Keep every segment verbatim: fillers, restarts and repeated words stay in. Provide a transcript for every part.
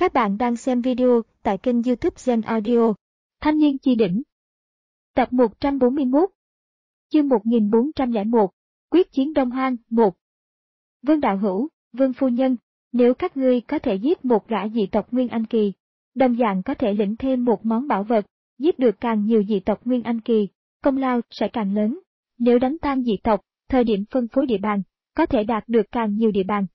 Các bạn đang xem video tại kênh YouTube Gen Audio. Thanh niên chi đỉnh. Tập một trăm bốn mươi mốt. Chương một nghìn bốn trăm lẻ một. Quyết chiến Đông Hoang một. Vương đạo hữu, Vương phu nhân, nếu các ngươi có thể giết một gã dị tộc Nguyên Anh Kỳ, đồng dạng có thể lĩnh thêm một món bảo vật, giết được càng nhiều dị tộc Nguyên Anh Kỳ, công lao sẽ càng lớn. Nếu đánh tan dị tộc, thời điểm phân phối địa bàn, có thể đạt được càng nhiều địa bàn.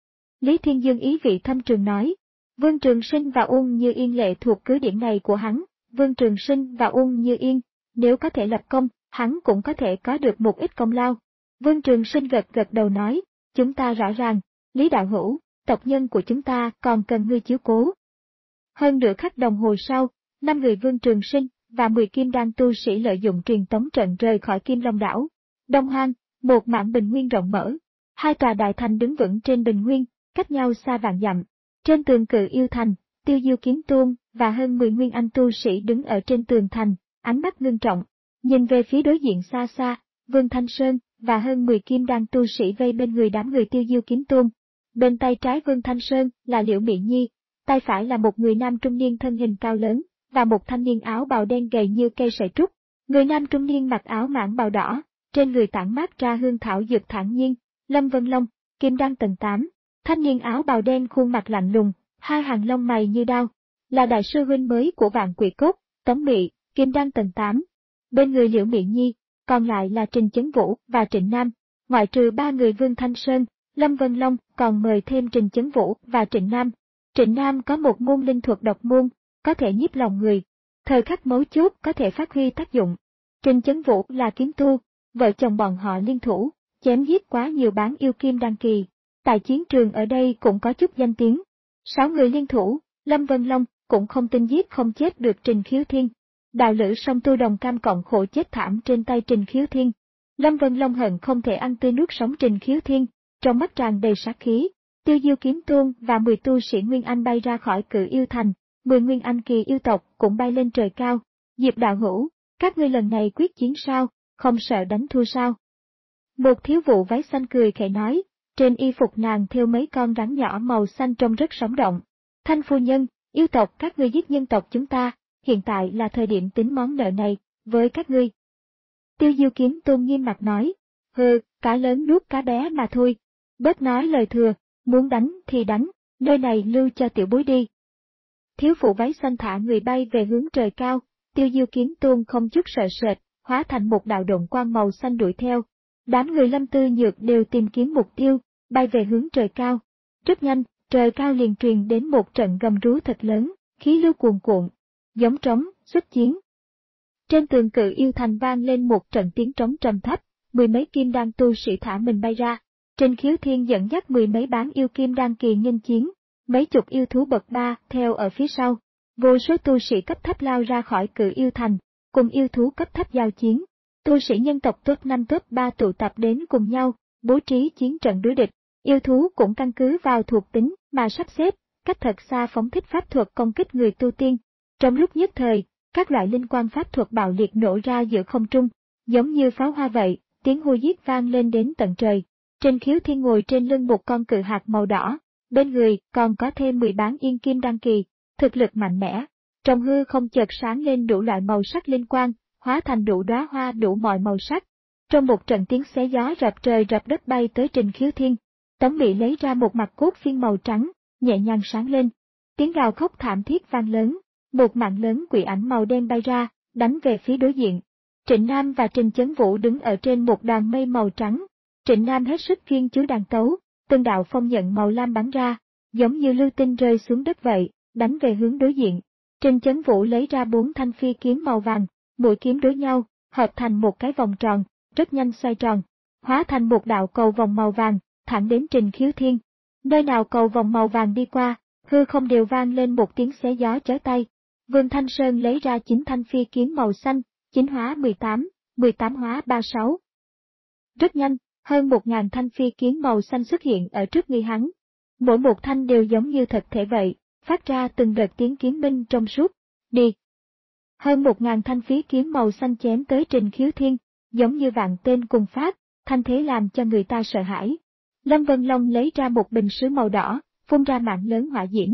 Lý Thiên Dương ý vị thâm trường nói. Vương Trường Sinh và Uông Như Yên lệ thuộc cứ điểm này của hắn. Vương Trường Sinh và Uông Như Yên, nếu có thể lập công, hắn cũng có thể có được một ít công lao. Vương Trường Sinh gật gật đầu nói, chúng ta rõ ràng, Lý đạo hữu, tộc nhân của chúng ta còn cần ngươi chiếu cố. Hơn nửa khắc đồng hồ sau, năm người Vương Trường Sinh và mười kim đan tu sĩ lợi dụng truyền tống trận rời khỏi Kim Long đảo. Đông Hoang, một mảng bình nguyên rộng mở, hai tòa đại thành đứng vững trên bình nguyên, cách nhau xa vạn dặm. Trên tường Cự Yêu Thành, Tiêu Diêu Kiếm Tôn và hơn mười nguyên anh tu sĩ đứng ở trên tường thành, ánh mắt ngưng trọng, nhìn về phía đối diện xa xa, Vương Thanh Sơn và hơn mười kim đan tu sĩ vây bên người đám người Tiêu Diêu Kiếm Tôn. Bên tay trái Vương Thanh Sơn là Liễu Mỹ Nhi, tay phải là một người nam trung niên thân hình cao lớn, và một thanh niên áo bào đen gầy như cây sợi trúc. Người nam trung niên mặc áo mãng bào đỏ, trên người tản mát ra hương thảo dược thản nhiên, Lâm Vân Long, kim đan tầng tám. Thanh niên áo bào đen khuôn mặt lạnh lùng, hai hàng lông mày như đao, là đại sư huynh mới của Vạn Quỷ Cốt, Tống Mị, kim đan tầng tám. Bên người Liễu Mỹ Nhi, còn lại là Trình Chấn Vũ và Trịnh Nam, ngoại trừ ba người Vương Thanh Sơn, Lâm Vân Long còn mời thêm Trình Chấn Vũ và Trịnh Nam. Trịnh Nam có một môn linh thuật độc môn, có thể nhiếp lòng người, thời khắc mấu chốt có thể phát huy tác dụng. Trình Chấn Vũ là kiếm tu, vợ chồng bọn họ liên thủ, chém giết quá nhiều bán yêu kim đan kỳ. Tại chiến trường ở đây cũng có chút danh tiếng. Sáu người liên thủ, Lâm Vân Long cũng không tin giết không chết được Trình Khiếu Thiên. Đạo lữ song tu đồng cam cộng khổ chết thảm trên tay Trình Khiếu Thiên. Lâm Vân Long hận không thể ăn tươi nuốt sống Trình Khiếu Thiên, trong mắt tràn đầy sát khí. Tiêu Diêu Kiếm Tôn và mười tu sĩ Nguyên Anh bay ra khỏi Cự Yêu Thành, mười Nguyên Anh kỳ yêu tộc cũng bay lên trời cao. Diệp đạo hữu, các ngươi lần này quyết chiến sao, không sợ đánh thua sao? Một thiếu vụ váy xanh cười khẽ nói. Trên y phục nàng thêu mấy con rắn nhỏ màu xanh trông rất sống động. Thanh phu nhân, yêu tộc các ngươi giết nhân tộc chúng ta, hiện tại là thời điểm tính món nợ này, với các ngươi. Tiêu Diêu Kiếm Tôn nghiêm mặt nói, hừ, cá lớn nuốt cá bé mà thôi. Bớt nói lời thừa, muốn đánh thì đánh, nơi này lưu cho tiểu bối đi. Thiếu phụ váy xanh thả người bay về hướng trời cao, Tiêu Diêu Kiếm Tôn không chút sợ sệt, hóa thành một đạo độn quang màu xanh đuổi theo. Đám người Lâm Tư Nhược đều tìm kiếm mục tiêu, bay về hướng trời cao. Rất nhanh, trời cao liền truyền đến một trận gầm rú thật lớn, khí lưu cuồn cuộn, giống trống, xuất chiến. Trên tường Cự Yêu Thành vang lên một trận tiếng trống trầm thấp, mười mấy kim đan tu sĩ thả mình bay ra. Trình Khiếu Thiên dẫn dắt mười mấy bán yêu kim đan kỳ nghênh chiến, mấy chục yêu thú bậc ba theo ở phía sau. Vô số tu sĩ cấp thấp lao ra khỏi Cự Yêu Thành, cùng yêu thú cấp thấp giao chiến. Tu sĩ nhân tộc top năm top ba tụ tập đến cùng nhau, bố trí chiến trận đối địch, yêu thú cũng căn cứ vào thuộc tính mà sắp xếp, cách thật xa phóng thích pháp thuật công kích người tu tiên. Trong lúc nhất thời, các loại linh quang pháp thuật bạo liệt nổ ra giữa không trung, giống như pháo hoa vậy, tiếng hô giết vang lên đến tận trời. Trình Khiếu Thiên ngồi trên lưng một con cự hạt màu đỏ, bên người còn có thêm mười bán yên kim đan kỳ, thực lực mạnh mẽ. Trong hư không chợt sáng lên đủ loại màu sắc linh quang, hóa thành đủ đóa hoa đủ mọi màu sắc. Trong một trận tiếng xé gió rập trời rập đất bay tới Trình Khiếu Thiên, Tống Mị lấy ra một mặt cốt phiên màu trắng, nhẹ nhàng sáng lên. Tiếng gào khóc thảm thiết vang lớn, một mạng lớn quỷ ảnh màu đen bay ra, đánh về phía đối diện. Trịnh Nam và Trình Chấn Vũ đứng ở trên một đoàn mây màu trắng. Trịnh Nam hết sức chuyên chú đàn tấu, từng đạo phong nhận màu lam bắn ra, giống như lưu tinh rơi xuống đất vậy, đánh về hướng đối diện. Trình Chấn Vũ lấy ra bốn thanh phi kiếm màu vàng, mũi kiếm đối nhau, hợp thành một cái vòng tròn, rất nhanh xoay tròn, hóa thành một đạo cầu vòng màu vàng, thẳng đến Trình Khiếu Thiên. Nơi nào cầu vòng màu vàng đi qua, hư không đều vang lên một tiếng xé gió chói tai. Vương Thanh Sơn lấy ra chín thanh phi kiếm màu xanh, chín hóa mười tám, mười tám hóa ba mươi sáu. Rất nhanh, hơn một ngàn thanh phi kiếm màu xanh xuất hiện ở trước người hắn. Mỗi một thanh đều giống như thật thể vậy, phát ra từng đợt tiếng kiếm minh trong suốt. Đi! Hơn một ngàn thanh phi kiếm màu xanh chém tới Trình Khiếu Thiên, giống như vạn tên cùng phát, thanh thế làm cho người ta sợ hãi. Lâm Vân Long lấy ra một bình sứ màu đỏ, phun ra mạng lớn hỏa diễm.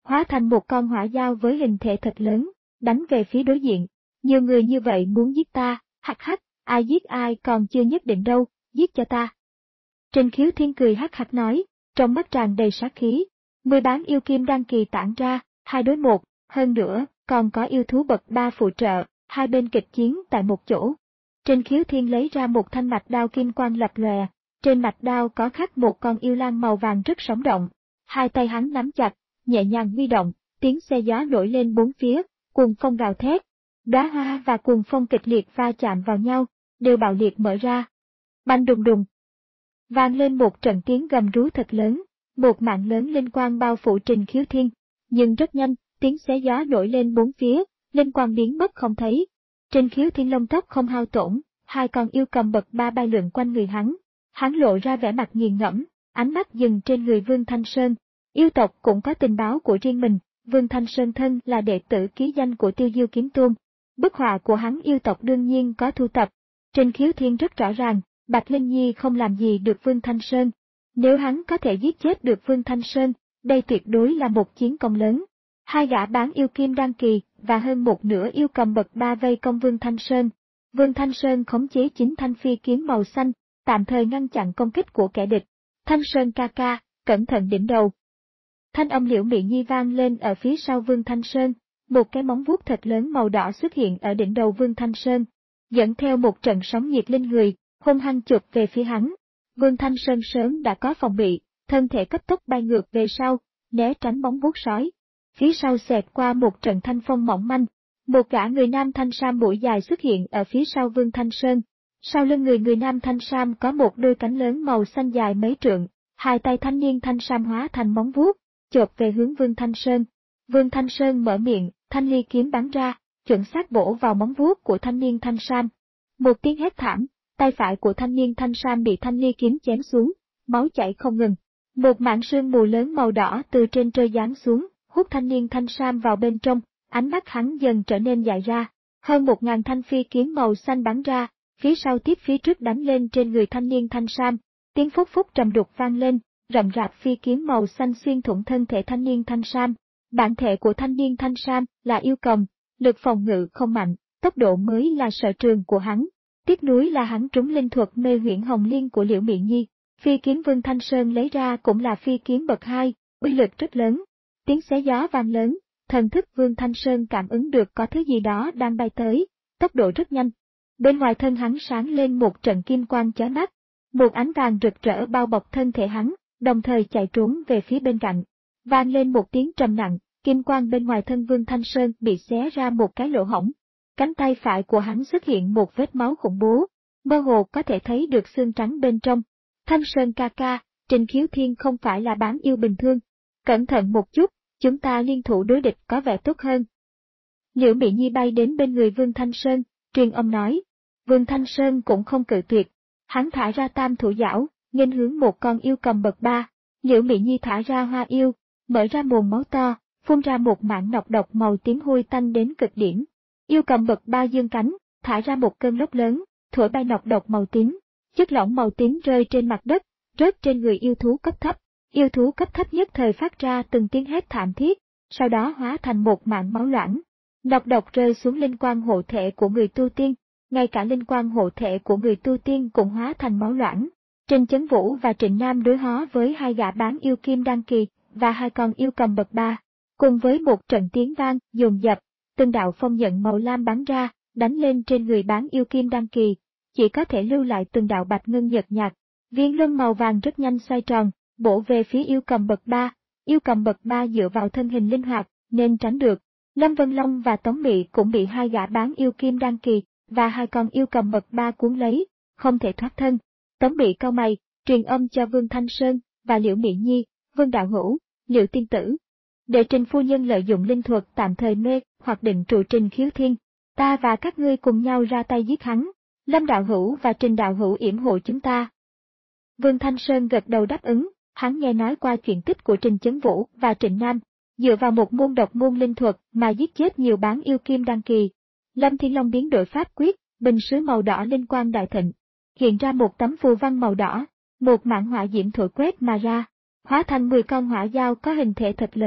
hóa thành một con hỏa dao với hình thể thật lớn, đánh về phía đối diện. Nhiều người như vậy muốn giết ta, hắc hắc, ai giết ai còn chưa nhất định đâu, giết cho ta. Trình Khiếu Thiên cười hắc hắc nói, trong mắt tràn đầy sát khí. Mười bán yêu kim đăng kỳ tản ra, hai đối một, hơn nữa, còn có yêu thú bậc ba phụ trợ, hai bên kịch chiến tại một chỗ. Trình Khiếu Thiên lấy ra một thanh mạch đao kim quang lập lòe, trên mạch đao có khắc một con yêu lang màu vàng rất sống động. Hai tay hắn nắm chặt, nhẹ nhàng huy động, tiếng xe gió nổi lên bốn phía, cuồng phong gào thét. Đóa hoa và cuồng phong kịch liệt va chạm vào nhau, đều bạo liệt mở ra. Bành đùng đùng. Vang lên một trận tiếng gầm rú thật lớn, một mạng lớn linh quang bao phủ Trình Khiếu Thiên. Nhưng rất nhanh, tiếng xé gió nổi lên bốn phía, linh quang biến mất không thấy. Trình Khiếu Thiên lông tóc không hao tổn, hai con yêu cầm bậc ba bay lượn quanh người hắn. Hắn lộ ra vẻ mặt nghiền ngẫm, ánh mắt dừng trên người Vương Thanh Sơn. Yêu tộc cũng có tình báo của riêng mình, Vương Thanh Sơn thân là đệ tử ký danh của Tiêu Diêu Kiếm Tôn. Bức họa của hắn yêu tộc đương nhiên có thu tập. Trình Khiếu Thiên rất rõ ràng, Bạch Linh Nhi không làm gì được Vương Thanh Sơn. Nếu hắn có thể giết chết được Vương Thanh Sơn, đây tuyệt đối là một chiến công lớn. Hai gã bán yêu kim đăng kỳ và hơn một nửa yêu cầm bậc ba vây công Vương Thanh Sơn. Vương Thanh Sơn khống chế chính thanh phi kiếm màu xanh, tạm thời ngăn chặn công kích của kẻ địch. Thanh Sơn ca ca, cẩn thận đỉnh đầu. Thanh âm Liễu Mị Nhi vang lên ở phía sau Vương Thanh Sơn, một cái móng vuốt thật lớn màu đỏ xuất hiện ở đỉnh đầu Vương Thanh Sơn, dẫn theo một trận sóng nhiệt lên người, hung hăng chụp về phía hắn. Vương Thanh Sơn sớm đã có phòng bị, thân thể cấp tốc bay ngược về sau, né tránh móng vuốt sói. Phía sau xẹt qua một trận thanh phong mỏng manh, một gã người nam thanh sam mũi dài xuất hiện ở phía sau Vương Thanh Sơn. Sau lưng người người nam thanh sam có một đôi cánh lớn màu xanh dài mấy trượng, hai tay thanh niên thanh sam hóa thành móng vuốt, chộp về hướng Vương Thanh Sơn. Vương Thanh Sơn mở miệng, thanh ly kiếm bắn ra, chuẩn xác bổ vào móng vuốt của thanh niên thanh sam. Một tiếng hét thảm, tay phải của thanh niên thanh sam bị thanh ly kiếm chém xuống, máu chảy không ngừng. Một mảng sương mù lớn màu đỏ từ trên trời giáng xuống, hút thanh niên thanh sam vào bên trong, ánh mắt hắn dần trở nên dại ra. Hơn một ngàn thanh phi kiếm màu xanh bắn ra, phía sau tiếp phía trước đánh lên trên người thanh niên thanh sam. Tiếng phúc phúc trầm đục vang lên, rậm rạp phi kiếm màu xanh xuyên thủng thân thể thanh niên thanh sam. Bản thể của thanh niên thanh sam là yêu cầm, lực phòng ngự không mạnh, tốc độ mới là sở trường của hắn. Tiếc nuối là hắn trúng linh thuật mê huyễn hồng liên của Liễu Mị Nhi. Phi kiếm Vương Thanh Sơn lấy ra cũng là phi kiếm bậc hai, uy lực rất lớn. Tiếng xé gió vang lớn, thần thức Vương Thanh Sơn cảm ứng được có thứ gì đó đang bay tới, tốc độ rất nhanh. Bên ngoài thân hắn sáng lên một trận kim quang chói mắt, một ánh vàng rực rỡ bao bọc thân thể hắn, đồng thời chạy trốn về phía bên cạnh. Vang lên một tiếng trầm nặng, kim quang bên ngoài thân Vương Thanh Sơn bị xé ra một cái lỗ hổng. Cánh tay phải của hắn xuất hiện một vết máu khủng bố, mơ hồ có thể thấy được xương trắng bên trong. Thanh Sơn ca ca, Trình Khiếu Thiên không phải là bán yêu bình thường. Cẩn thận một chút, chúng ta liên thủ đối địch có vẻ tốt hơn. Liễu Mị Nhi bay đến bên người Vương Thanh Sơn, truyền âm nói. Vương Thanh Sơn cũng không cự tuyệt. Hắn thả ra tam thủ giảo, nghênh hướng một con yêu cầm bậc ba. Liễu Mị Nhi thả ra hoa yêu, mở ra mồm máu to, phun ra một mảng nọc độc màu tím hôi tanh đến cực điểm. Yêu cầm bậc ba dương cánh, thả ra một cơn lốc lớn, thổi bay nọc độc màu tím. Chất lỏng màu tím rơi trên mặt đất, rớt trên người yêu thú cấp thấp. Yêu thú cấp thấp nhất thời phát ra từng tiếng hét thảm thiết, sau đó hóa thành một mảng máu loãng. Nọc độc rơi xuống linh quang hộ thể của người tu tiên, ngay cả linh quang hộ thể của người tu tiên cũng hóa thành máu loãng. Trình Chấn Vũ và Trịnh Nam đối hóa với hai gã bán yêu kim đăng kỳ và hai con yêu cầm bậc ba, cùng với một trận tiếng vang dồn dập, từng đạo phong nhận màu lam bắn ra, đánh lên trên người bán yêu kim đăng kỳ, chỉ có thể lưu lại từng đạo bạch ngân nhợt nhạt. Viên luân màu vàng rất nhanh xoay tròn, bổ về phía yêu cầm bậc ba. Yêu cầm bậc ba dựa vào thân hình linh hoạt nên tránh được. Lâm Vân Long và Tống Mị cũng bị hai gã bán yêu kim đăng kỳ và hai con yêu cầm bậc ba cuốn lấy, không thể thoát thân. Tống Mị cau mày, truyền âm cho Vương Thanh Sơn và Liễu Mị Nhi, Vương đạo hữu, Liễu tiên tử, để Trình phu nhân lợi dụng linh thuật tạm thời mê hoặc định trụ Trình Khiếu Thiên, ta và các ngươi cùng nhau ra tay giết hắn. Lâm đạo hữu và Trình đạo hữu yểm hộ chúng ta. Vương Thanh Sơn gật đầu đáp ứng, hắn nghe nói qua chuyện tích của Trình Chấn Vũ và Trịnh Nam, dựa vào một môn độc môn linh thuật mà giết chết nhiều bán yêu kim đăng kỳ. Lâm Thiên Long biến đổi pháp quyết, bình sứ màu đỏ linh quang đại thịnh, hiện ra một tấm phù văn màu đỏ, một mảng hỏa diễm thổi quét mà ra, hóa thành mười con hỏa dao có hình thể thật lớn,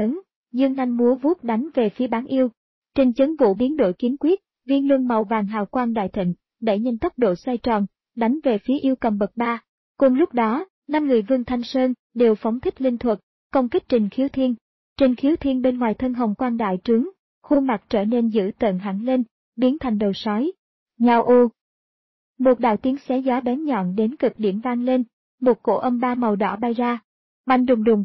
dương nanh múa vuốt đánh về phía Bán Yêu. Trình Chấn Vũ biến đổi kiếm quyết, viên luân màu vàng hào quang đại thịnh, đẩy nhanh tốc độ xoay tròn, đánh về phía yêu cầm bậc ba. Cùng lúc đó, năm người Vương Thanh Sơn đều phóng thích linh thuật, công kích Trình Khiếu Thiên. Trình Khiếu Thiên bên ngoài thân hồng quang đại trướng, khuôn mặt trở nên dữ tợn hẳn lên, biến thành đầu sói. Ngao ô! Một đạo tiếng xé gió bén nhọn đến cực điểm vang lên, một cổ âm ba màu đỏ bay ra. Bành đùng đùng!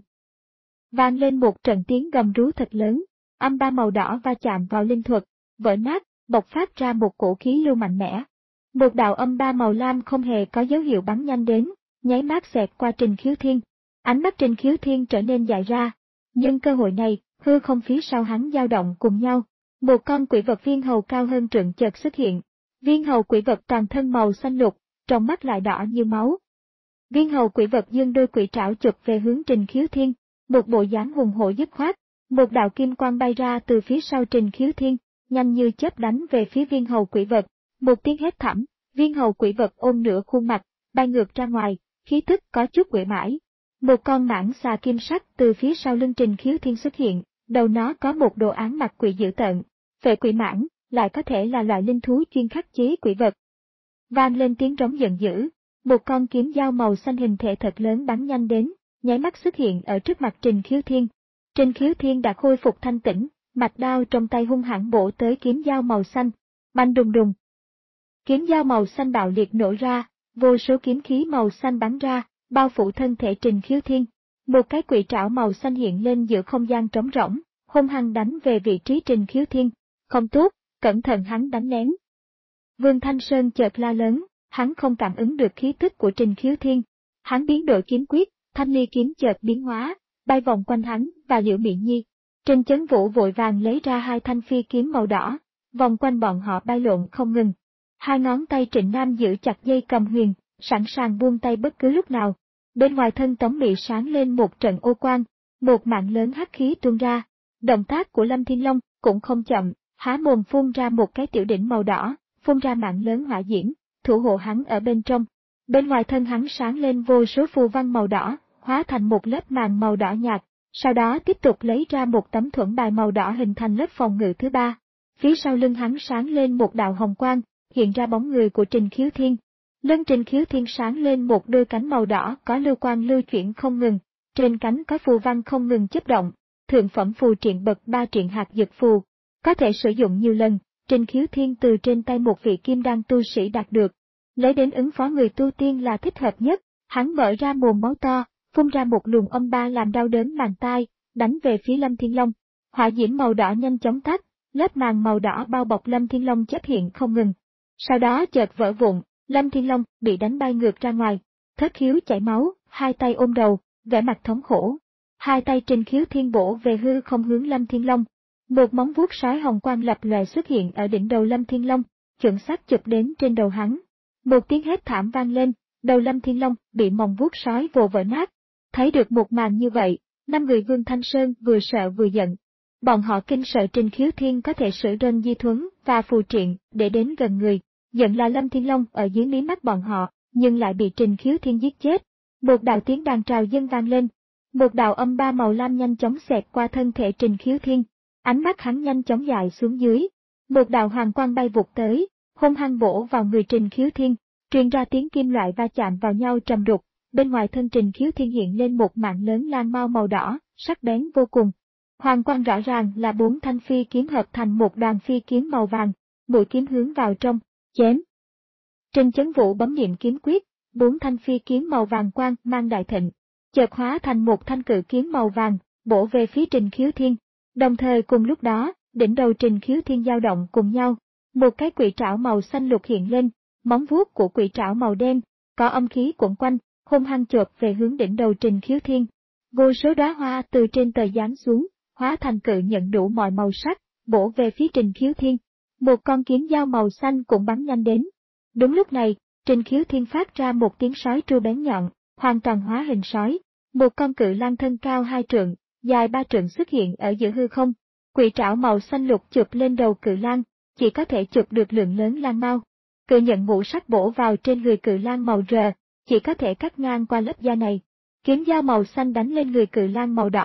Vang lên một trận tiếng gầm rú thật lớn, âm ba màu đỏ va chạm vào linh thuật, vỡ nát, bộc phát ra một cổ khí lưu mạnh mẽ. Một đạo âm ba màu lam không hề có dấu hiệu bắn nhanh đến, nháy mắt xẹt qua Trình Khiếu Thiên. Ánh mắt Trình Khiếu Thiên trở nên dại ra. Nhưng cơ hội này, hư không phía sau hắn dao động cùng nhau. Một con quỷ vật viên hầu cao hơn trượng chợt xuất hiện. Viên hầu quỷ vật toàn thân màu xanh lục, trong mắt lại đỏ như máu. Viên hầu quỷ vật dương đôi quỷ trảo chụp về hướng Trình Khiếu Thiên, một bộ dáng hùng hổ dứt khoát. Một đạo kim quang bay ra từ phía sau Trình Khiếu Thiên, nhanh như chớp đánh về phía viên hầu quỷ vật. Một tiếng hét thảm, viên hầu quỷ vật ôm nửa khuôn mặt, bay ngược ra ngoài, khí tức có chút quỷ mãi. Một con mãng xà kim sắc từ phía sau lưng Trình Khiếu Thiên xuất hiện, đầu nó có một đồ án mặt quỷ dữ tợn. Phệ quỷ mãng, lại có thể là loại linh thú chuyên khắc chế quỷ vật. Vang lên tiếng rống giận dữ, một con kiếm dao màu xanh hình thể thật lớn bắn nhanh đến, nháy mắt xuất hiện ở trước mặt Trình Khiếu Thiên. Trình Khiếu Thiên đã khôi phục thanh tĩnh, mạch đao trong tay hung hãn bổ tới kiếm dao màu xanh. Bành đùng đùng! Kiếm dao màu xanh bạo liệt nổ ra, vô số kiếm khí màu xanh bắn ra, bao phủ thân thể Trình Khiếu Thiên. Một cái quỷ trảo màu xanh hiện lên giữa không gian trống rỗng, hung hăng đánh về vị trí Trình Khiếu Thiên. Không tốt, cẩn thận hắn đánh lén. Vương Thanh Sơn chợt la lớn, hắn không cảm ứng được khí tức của Trình Khiếu Thiên. Hắn biến đổi kiếm quyết, thanh ly kiếm chợt biến hóa, bay vòng quanh hắn và Liễu Mị Nhi. Trình Chấn Vũ vội vàng lấy ra hai thanh phi kiếm màu đỏ, vòng quanh bọn họ bay lộn không ngừng. Hai ngón tay Trịnh Nam giữ chặt dây cầm huyền, sẵn sàng buông tay bất cứ lúc nào. Bên ngoài thân Tống Mị sáng lên một trận ô quang, một mạng lớn hắc khí tuôn ra. Động tác của Lâm Thiên Long cũng không chậm, há mồm phun ra một cái tiểu đỉnh màu đỏ, phun ra mạng lớn hỏa diễm, thủ hộ hắn ở bên trong. Bên ngoài thân hắn sáng lên vô số phù văn màu đỏ, hóa thành một lớp màng màu đỏ nhạt, sau đó tiếp tục lấy ra một tấm thuẫn bài màu đỏ hình thành lớp phòng ngự thứ ba. Phía sau lưng hắn sáng lên một đạo hồng quang, hiện ra bóng người của Trình Khiếu Thiên. Lưng Trình Khiếu Thiên sáng lên một đôi cánh màu đỏ có lưu quang lưu chuyển không ngừng, trên cánh có phù văn không ngừng chớp động, thượng phẩm phù triện bậc ba triện hạt dược phù, có thể sử dụng nhiều lần. Trình Khiếu Thiên từ trên tay một vị kim đan tu sĩ đạt được, lấy đến ứng phó người tu tiên là thích hợp nhất. Hắn mở ra mồm máu to, phun ra một luồng âm ba làm đau đớn màng tai, đánh về phía Lâm Thiên Long. Hỏa diễm màu đỏ nhanh chóng tắt, lớp màng màu đỏ bao bọc Lâm Thiên Long chớp hiện không ngừng. Sau đó chợt vỡ vụn, Lâm Thiên Long bị đánh bay ngược ra ngoài, thất khiếu chảy máu, hai tay ôm đầu, vẻ mặt thống khổ. Hai tay Trình Khiếu Thiên bổ về hư không hướng Lâm Thiên Long. Một móng vuốt sói hồng quang lập lòe xuất hiện ở đỉnh đầu Lâm Thiên Long, chuẩn xác chụp đến trên đầu hắn. Một tiếng hét thảm vang lên, đầu Lâm Thiên Long bị móng vuốt sói vồ vỡ nát. Thấy được một màn như vậy, năm người Vương Thanh Sơn vừa sợ vừa giận. Bọn họ kinh sợ Trình Khiếu Thiên có thể sử đơn di thuấn và phù triện để đến gần người, giận là Lâm Thiên Long ở dưới mí mắt bọn họ, nhưng lại bị Trình Khiếu Thiên giết chết. Một đạo tiếng đàn trào dân vang lên, một đạo âm ba màu lam nhanh chóng xẹt qua thân thể Trình Khiếu Thiên, ánh mắt hắn nhanh chóng dài xuống dưới. Một đạo hoàng quang bay vụt tới, hung hăng bổ vào người Trình Khiếu Thiên, truyền ra tiếng kim loại va chạm vào nhau trầm đục. Bên ngoài thân Trình Khiếu Thiên hiện lên một mạng lớn lan mao màu đỏ, sắc bén vô cùng. Hoàng quang rõ ràng là bốn thanh phi kiếm hợp thành một đoàn phi kiếm màu vàng, mũi kiếm hướng vào trong, chém. Trình Chấn Vũ bấm niệm kiếm quyết, bốn thanh phi kiếm màu vàng quang mang đại thịnh, chợt hóa thành một thanh cự kiếm màu vàng, bổ về phía Trình Khiếu Thiên. Đồng thời cùng lúc đó, đỉnh đầu Trình Khiếu Thiên dao động cùng nhau, một cái quỷ trảo màu xanh lục hiện lên, móng vuốt của quỷ trảo màu đen, có âm khí quẩn quanh, hung hăng chộp về hướng đỉnh đầu Trình Khiếu Thiên. Vô số đóa hoa từ trên trời giáng xuống, hóa thành cự nhận đủ mọi màu sắc, bổ về phía Trình Khiếu Thiên. Một con kiếm dao màu xanh cũng bắn nhanh đến. Đúng lúc này, Trình Khiếu Thiên phát ra một tiếng sói tru bén nhọn, hoàn toàn hóa hình sói. Một con cự lang thân cao hai trượng, dài ba trượng xuất hiện ở giữa hư không. Quỷ trảo màu xanh lục chụp lên đầu cự lang, chỉ có thể chụp được lượng lớn lang mao. Cự nhận ngũ sắc bổ vào trên người cự lang màu rờ, chỉ có thể cắt ngang qua lớp da này. Kiếm dao màu xanh đánh lên người cự lang màu đỏ,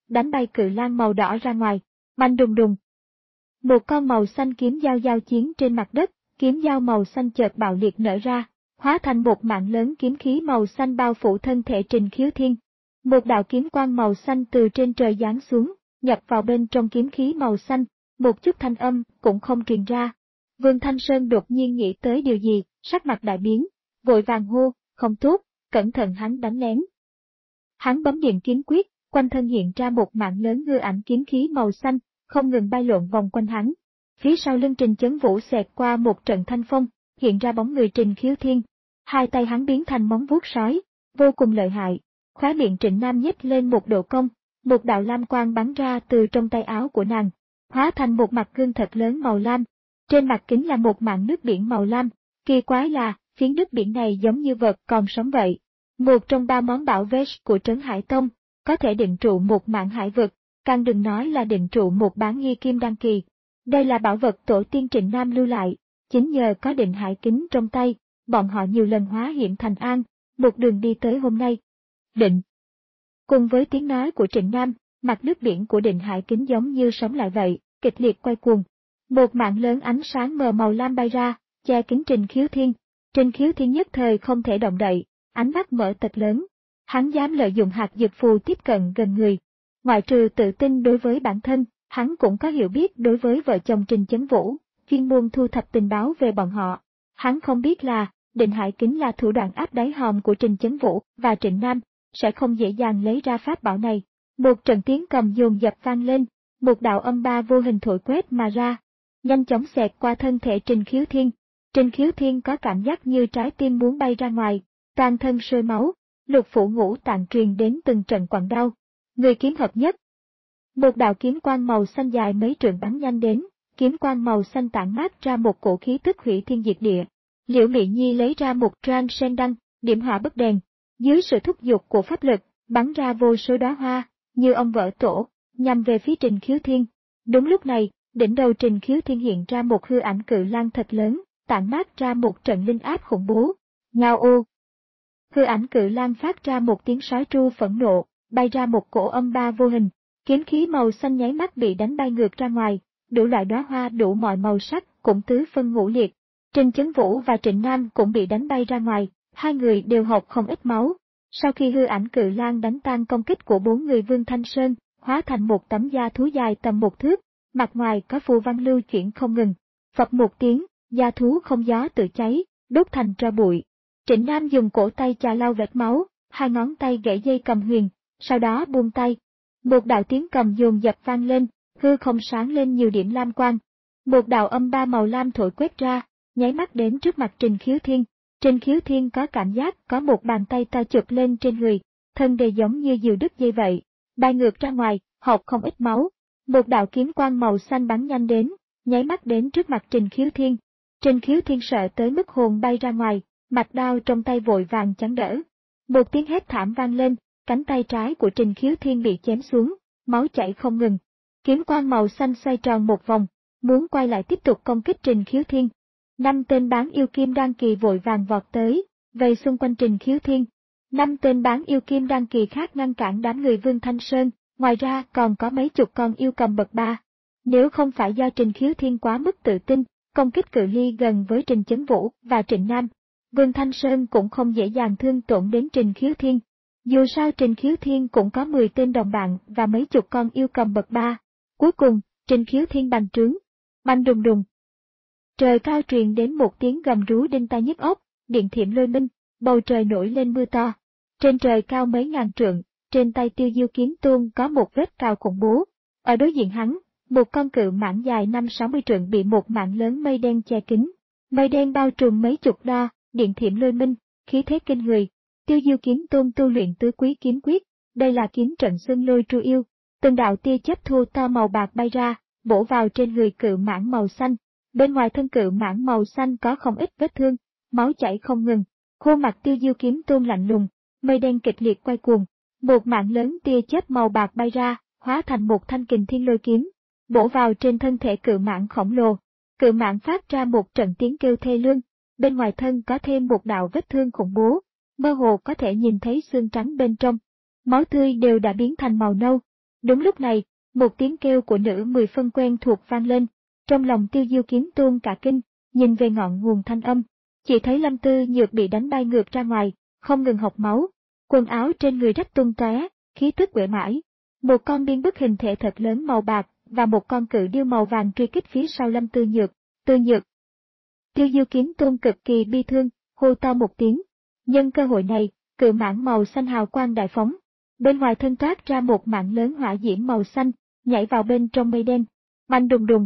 đánh bay cự lang màu đỏ ra ngoài. Bành đùng đùng. Một con màu xanh kiếm dao giao chiến trên mặt đất, kiếm dao màu xanh chợt bạo liệt nở ra, hóa thành một mạng lớn kiếm khí màu xanh bao phủ thân thể Trình Khiếu Thiên. Một đạo kiếm quang màu xanh từ trên trời giáng xuống, nhập vào bên trong kiếm khí màu xanh, một chút thanh âm cũng không truyền ra. Vương Thanh Sơn đột nhiên nghĩ tới điều gì, sắc mặt đại biến, vội vàng hô, không tốt, cẩn thận hắn đánh lén. Hắn bấm điện kiếm quyết, quanh thân hiện ra một mạng lớn hư ảnh kiếm khí màu xanh, không ngừng bay lộn vòng quanh hắn. Phía sau lưng Trình Chấn Vũ xẹt qua một trận thanh phong, hiện ra bóng người Trình Khiếu Thiên. Hai tay hắn biến thành móng vuốt sói, vô cùng lợi hại. Khóe miệng Trịnh Nam nhếch lên một độ cong, một đạo lam quang bắn ra từ trong tay áo của nàng, hóa thành một mặt gương thật lớn màu lam. Trên mặt kính là một mảng nước biển màu lam, kỳ quái là, phiến nước biển này giống như vật còn sống vậy. Một trong ba món bảo vệ của Trấn Hải Tông, có thể định trụ một mảng hải vực, càng đừng nói là định trụ một bán nghi kim đăng kỳ. Đây là bảo vật tổ tiên Trịnh Nam lưu lại, chính nhờ có định hải kính trong tay, bọn họ nhiều lần hóa hiểm thành an, một đường đi tới hôm nay. Định. Cùng với tiếng nói của Trịnh Nam, mặt nước biển của định hải kính giống như sống lại vậy, kịch liệt quay cuồng. Một mạng lớn ánh sáng mờ màu lam bay ra, che kín Trình Khiếu Thiên. Trình Khiếu Thiên nhất thời không thể động đậy, ánh mắt mở tật lớn. Hắn dám lợi dụng hạt dược phù tiếp cận gần người. Ngoại trừ tự tin đối với bản thân, hắn cũng có hiểu biết đối với vợ chồng Trình Chấn Vũ, chuyên môn thu thập tình báo về bọn họ. Hắn không biết là, định hải kính là thủ đoạn áp đáy hòm của Trình Chấn Vũ và Trịnh Nam, sẽ không dễ dàng lấy ra pháp bảo này. Một trận tiếng cầm dồn dập vang lên, một đạo âm ba vô hình thổi quét mà ra, nhanh chóng xẹt qua thân thể Trình Khiếu Thiên. Trình Khiếu Thiên có cảm giác như trái tim muốn bay ra ngoài, toàn thân sôi máu, lục phủ ngũ tạng truyền đến từng trận quặn đau. Người kiếm hợp nhất. Một đạo kiếm quang màu xanh dài mấy trượng bắn nhanh đến, kiếm quang màu xanh tản mát ra một cổ khí tức hủy thiên diệt địa. Liễu Mị Nhi lấy ra một trang sen đăng, điểm hỏa bức đèn, dưới sự thúc giục của pháp lực, bắn ra vô số đóa hoa, như ông vỡ tổ, nhằm về phía Trình Khiếu Thiên. Đúng lúc này, đỉnh đầu Trình Khiếu Thiên hiện ra một hư ảnh cự lang thật lớn, tản mát ra một trận linh áp khủng bố. Ngao ô! Hư ảnh cự lang phát ra một tiếng sói tru phẫn nộ, bay ra một cổ âm ba vô hình, kiếm khí màu xanh nháy mắt bị đánh bay ngược ra ngoài, đủ loại đóa hoa đủ mọi màu sắc cũng tứ phân ngũ liệt. Trình Chấn Vũ và Trịnh Nam cũng bị đánh bay ra ngoài, hai người đều hộc không ít máu. Sau khi hư ảnh cự lang đánh tan công kích của bốn người Vương Thanh Sơn, hóa thành một tấm da thú dài tầm một thước, mặt ngoài có phù văn lưu chuyển không ngừng. Phập một tiếng, da thú không gió tự cháy, đốt thành tro bụi. Trịnh Nam dùng cổ tay chà lau vết máu, hai ngón tay gãy dây cầm huyền, sau đó buông tay. Một đạo tiếng cầm dồn dập vang lên, hư không sáng lên nhiều điểm lam quang. Một đạo âm ba màu lam thổi quét ra, nháy mắt đến trước mặt Trình Khiếu Thiên. Trình Khiếu Thiên có cảm giác có một bàn tay ta chụp lên trên người, thân đề giống như diều đứt dây vậy, bay ngược ra ngoài, hộc không ít máu. Một đạo kiếm quang màu xanh bắn nhanh đến, nháy mắt đến trước mặt Trình Khiếu Thiên. Trình Khiếu Thiên sợ tới mức hồn bay ra ngoài, mạch đao trong tay vội vàng chắn đỡ. Một tiếng hét thảm vang lên, cánh tay trái của Trình Khiếu Thiên bị chém xuống, máu chảy không ngừng. Kiếm quang màu xanh xoay tròn một vòng, muốn quay lại tiếp tục công kích Trình Khiếu Thiên. Năm tên bán yêu kim đan kỳ vội vàng vọt tới, vây xung quanh Trình Khiếu Thiên. Năm tên bán yêu kim đan kỳ khác ngăn cản đám người Vương Thanh Sơn, ngoài ra còn có mấy chục con yêu cầm bậc ba. Nếu không phải do Trình Khiếu Thiên quá mức tự tin, công kích cự ly gần với Trình Chấn Vũ và Trịnh Nam, Vương Thanh Sơn cũng không dễ dàng thương tổn đến Trình Khiếu Thiên. Dù sao Trình Khiếu Thiên cũng có mười tên đồng bạn và mấy chục con yêu cầm bậc ba. Cuối cùng, Trình Khiếu Thiên bành trướng, bành đùng đùng. Trời cao truyền đến một tiếng gầm rú đinh tai nhức óc, điện thiểm lôi minh, bầu trời nổi lên mưa to. Trên trời cao mấy ngàn trượng, trên tay Tiêu Diêu Kiếm Tôn có một vết cào khủng bố. Ở đối diện hắn, một con cự mãng dài năm sáu mươi trượng bị một mảng lớn mây đen che kín. Mây đen bao trùm mấy chục đo, điện thiểm lôi minh, khí thế kinh người. Tiêu Diêu Kiếm Tôn tu luyện tứ quý kiếm quyết, đây là kiếm trận xưng lôi tru yêu. Từng đạo tia chớp thô to màu bạc bay ra, bổ vào trên người cự mãng màu xanh. Bên ngoài thân cự mãng màu xanh có không ít vết thương, máu chảy không ngừng. Khuôn mặt Tiêu Diêu Kiếm Tôn lạnh lùng, mây đen kịch liệt quay cuồng. Một mảng lớn tia chớp màu bạc bay ra, hóa thành một thanh kình thiên lôi kiếm, bổ vào trên thân thể cự mãng khổng lồ. Cự mãng phát ra một trận tiếng kêu thê lương, bên ngoài thân có thêm một đạo vết thương khủng bố, mơ hồ có thể nhìn thấy xương trắng bên trong. Máu tươi đều đã biến thành màu nâu. Đúng lúc này, một tiếng kêu của nữ mười phân quen thuộc vang lên, trong lòng Tiêu Diêu Kiếm Tôn cả kinh, nhìn về ngọn nguồn thanh âm, chỉ thấy Lâm Tư Nhược bị đánh bay ngược ra ngoài, không ngừng hộc máu, quần áo trên người rách tung tóe, khí tức uể oải. Một con biên bức hình thể thật lớn màu bạc và một con cự điêu màu vàng truy kích phía sau Lâm Tư Nhược. Tư Nhược. Tiêu Diêu Kiếm Tôn cực kỳ bi thương, hô to một tiếng. Nhân cơ hội này, cự mãng màu xanh hào quang đại phóng. Bên ngoài thân toát ra một mảng lớn hỏa diễm màu xanh, nhảy vào bên trong mây đen. Bành đùng đùng.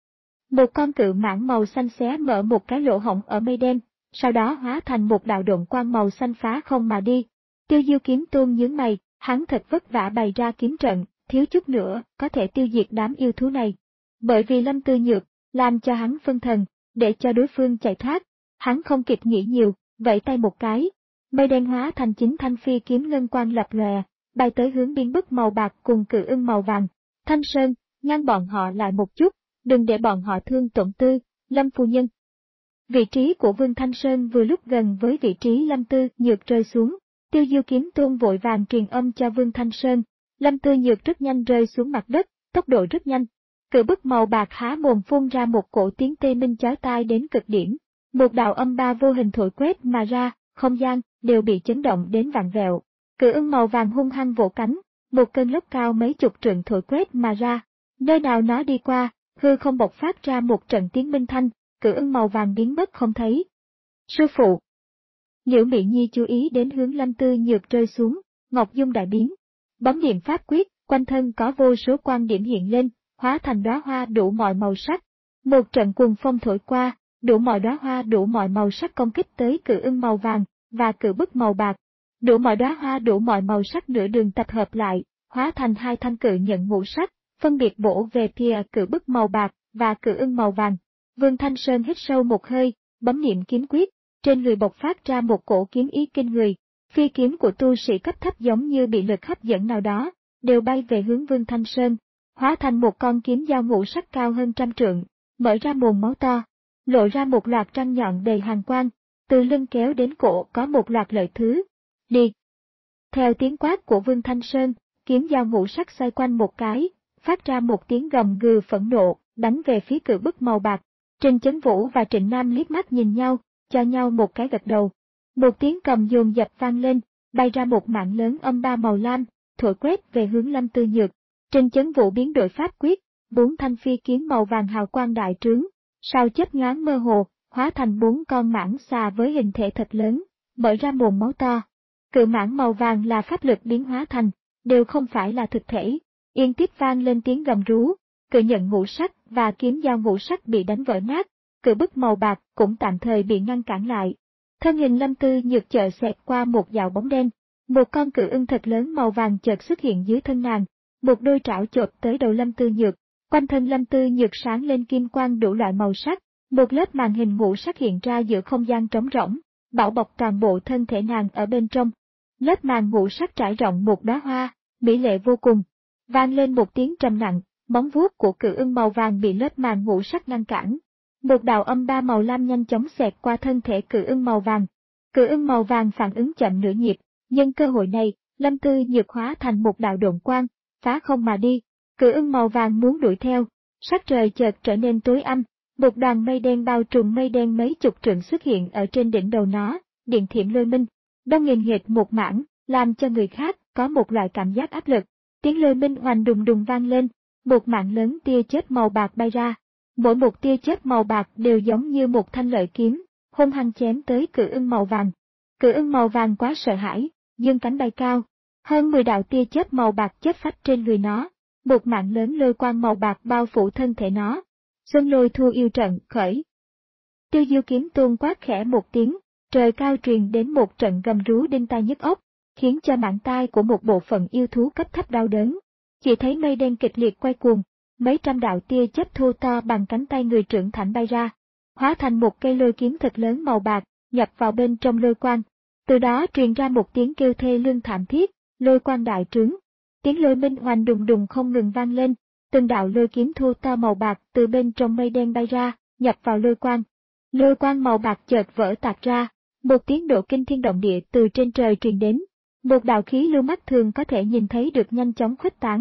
Một con cự mãng màu xanh xé mở một cái lỗ hổng ở mây đen, sau đó hóa thành một đạo độn quang màu xanh phá không mà đi. Tiêu Diêu Kiếm Tôn nhướng mày, hắn thật vất vả bày ra kiếm trận, thiếu chút nữa có thể tiêu diệt đám yêu thú này. Bởi vì Lâm Tư Nhược làm cho hắn phân thần, để cho đối phương chạy thoát, hắn không kịp nghĩ nhiều, vẫy tay một cái, mây đen hóa thành chín thanh phi kiếm ngân quang lập lòe, bay tới hướng biên bức màu bạc cùng cự ưng màu vàng. Thanh Sơn, ngăn bọn họ lại một chút, đừng để bọn họ thương tổn Tư, Lâm phu nhân. Vị trí của Vương Thanh Sơn vừa lúc gần với vị trí Lâm Tư Nhược rơi xuống, Tiêu Diêu Kiếm Tôn vội vàng truyền âm cho Vương Thanh Sơn. Lâm Tư Nhược rất nhanh rơi xuống mặt đất, tốc độ rất nhanh. Cự bức màu bạc há mồm phun ra một cổ tiếng tê minh chói tai đến cực điểm. Một đạo âm ba vô hình thổi quét mà ra, không gian đều bị chấn động đến vặn vẹo. Cự ưng màu vàng hung hăng vỗ cánh, một cơn lốc cao mấy chục trượng thổi quét mà ra. Nơi nào nó đi qua, hư không bộc phát ra một trận tiếng minh thanh, cự ưng màu vàng biến mất không thấy. Sư phụ. Liễu Mỹ Nhi chú ý đến hướng Lâm Tư Nhược rơi xuống, Ngọc Dung đại biến. Bấm niệm pháp quyết, quanh thân có vô số quan điểm hiện lên, hóa thành đóa hoa đủ mọi màu sắc. Một trận cuồng phong thổi qua, đủ mọi đóa hoa đủ mọi màu sắc công kích tới cự ưng màu vàng và cự bức màu bạc. Đủ mọi đóa hoa đủ mọi màu sắc nửa đường tập hợp lại, hóa thành hai thanh cự nhận ngũ sắc, phân biệt bổ về phía cự bức màu bạc và cự ưng màu vàng. Vương Thanh Sơn hít sâu một hơi, bấm niệm kiếm quyết, trên người bộc phát ra một cổ kiếm ý kinh người. Phi kiếm của tu sĩ cấp thấp giống như bị lực hấp dẫn nào đó, đều bay về hướng Vương Thanh Sơn, hóa thành một con kiếm dao ngũ sắc cao hơn trăm trượng, mở ra mồm máu to, lộ ra một loạt răng nhọn đầy hàn quang, từ lưng kéo đến cổ có một loạt lợi thứ. Đi! Theo tiếng quát của Vương Thanh Sơn, kiếm dao ngũ sắc xoay quanh một cái, phát ra một tiếng gầm gừ phẫn nộ, đánh về phía cự bức màu bạc. Trình Chấn Vũ và Trịnh Nam liếc mắt nhìn nhau, cho nhau một cái gật đầu. Một tiếng cầm dồn dập vang lên, bay ra một mạng lớn âm ba màu lam, thổi quét về hướng Lâm Tư Nhược. Trình Chấn Vũ biến đổi pháp quyết, bốn thanh phi kiếm màu vàng hào quang đại trướng, sau chớp nhoáng mơ hồ, hóa thành bốn con mãng xà với hình thể thật lớn, mở ra mồm máu to. Cự mãng màu vàng là pháp lực biến hóa thành, đều không phải là thực thể. Yên tiếp vang lên tiếng gầm rú, cự nhận ngũ sắc và kiếm dao ngũ sắc bị đánh vỡ nát, cự bức màu bạc cũng tạm thời bị ngăn cản lại. Thân hình Lâm Tư Nhược chợt xẹt qua một dạo bóng đen, một con cự ưng thật lớn màu vàng chợt xuất hiện dưới thân nàng, một đôi trảo chộp tới đầu Lâm Tư Nhược, quanh thân Lâm Tư Nhược sáng lên kim quang đủ loại màu sắc, một lớp màn hình ngũ sắc hiện ra giữa không gian trống rỗng, bảo bọc toàn bộ thân thể nàng ở bên trong. Lớp màn ngũ sắc trải rộng một đóa hoa, mỹ lệ vô cùng. Vang lên một tiếng trầm nặng, móng vuốt của cự ưng màu vàng bị lớp màn ngũ sắc ngăn cản. Một đạo âm ba màu lam nhanh chóng xẹt qua thân thể cự ưng màu vàng. Cự ưng màu vàng phản ứng chậm nửa nhịp, nhân cơ hội này, Lâm Tư Nhược hóa thành một đạo độn quang, phá không mà đi. Cự ưng màu vàng muốn đuổi theo, sắc trời chợt trở nên tối âm, một đoàn mây đen bao trùm mây đen mấy chục trượng xuất hiện ở trên đỉnh đầu nó, điện thiểm lôi minh, đông nghìn nghịt một mảng, làm cho người khác có một loại cảm giác áp lực. Tiếng lôi minh hoành đùng đùng vang lên, một mảng lớn tia chớp màu bạc bay ra. Mỗi một tia chớp màu bạc đều giống như một thanh lợi kiếm, hung hăng chém tới cự ưng màu vàng. Cự ưng màu vàng quá sợ hãi, dương cánh bay cao. Hơn mười đạo tia chớp màu bạc chớp phách trên người nó, một mạng lớn lôi quang màu bạc bao phủ thân thể nó. Xuân Lôi Thu Yêu Trận khởi. Tiêu Diêu Kiếm Tôn quát khẽ một tiếng, trời cao truyền đến một trận gầm rú đinh tai nhức óc, khiến cho mảng tai của một bộ phận yêu thú cấp thấp đau đớn. Chỉ thấy mây đen kịch liệt quay cuồng, mấy trăm đạo tia chớp thô to bằng cánh tay người trưởng thành bay ra, hóa thành một cây lôi kiếm thật lớn màu bạc, nhập vào bên trong lôi quang. Từ đó truyền ra một tiếng kêu thê lương thảm thiết, lôi quang đại trướng. Tiếng lôi minh hoành đùng đùng không ngừng vang lên, từng đạo lôi kiếm thô to màu bạc từ bên trong mây đen bay ra, nhập vào lôi quang. Lôi quang màu bạc chợt vỡ tạc ra, một tiếng nổ kinh thiên động địa từ trên trời truyền đến. Một đạo khí lưu mắt thường có thể nhìn thấy được nhanh chóng khuếch tán.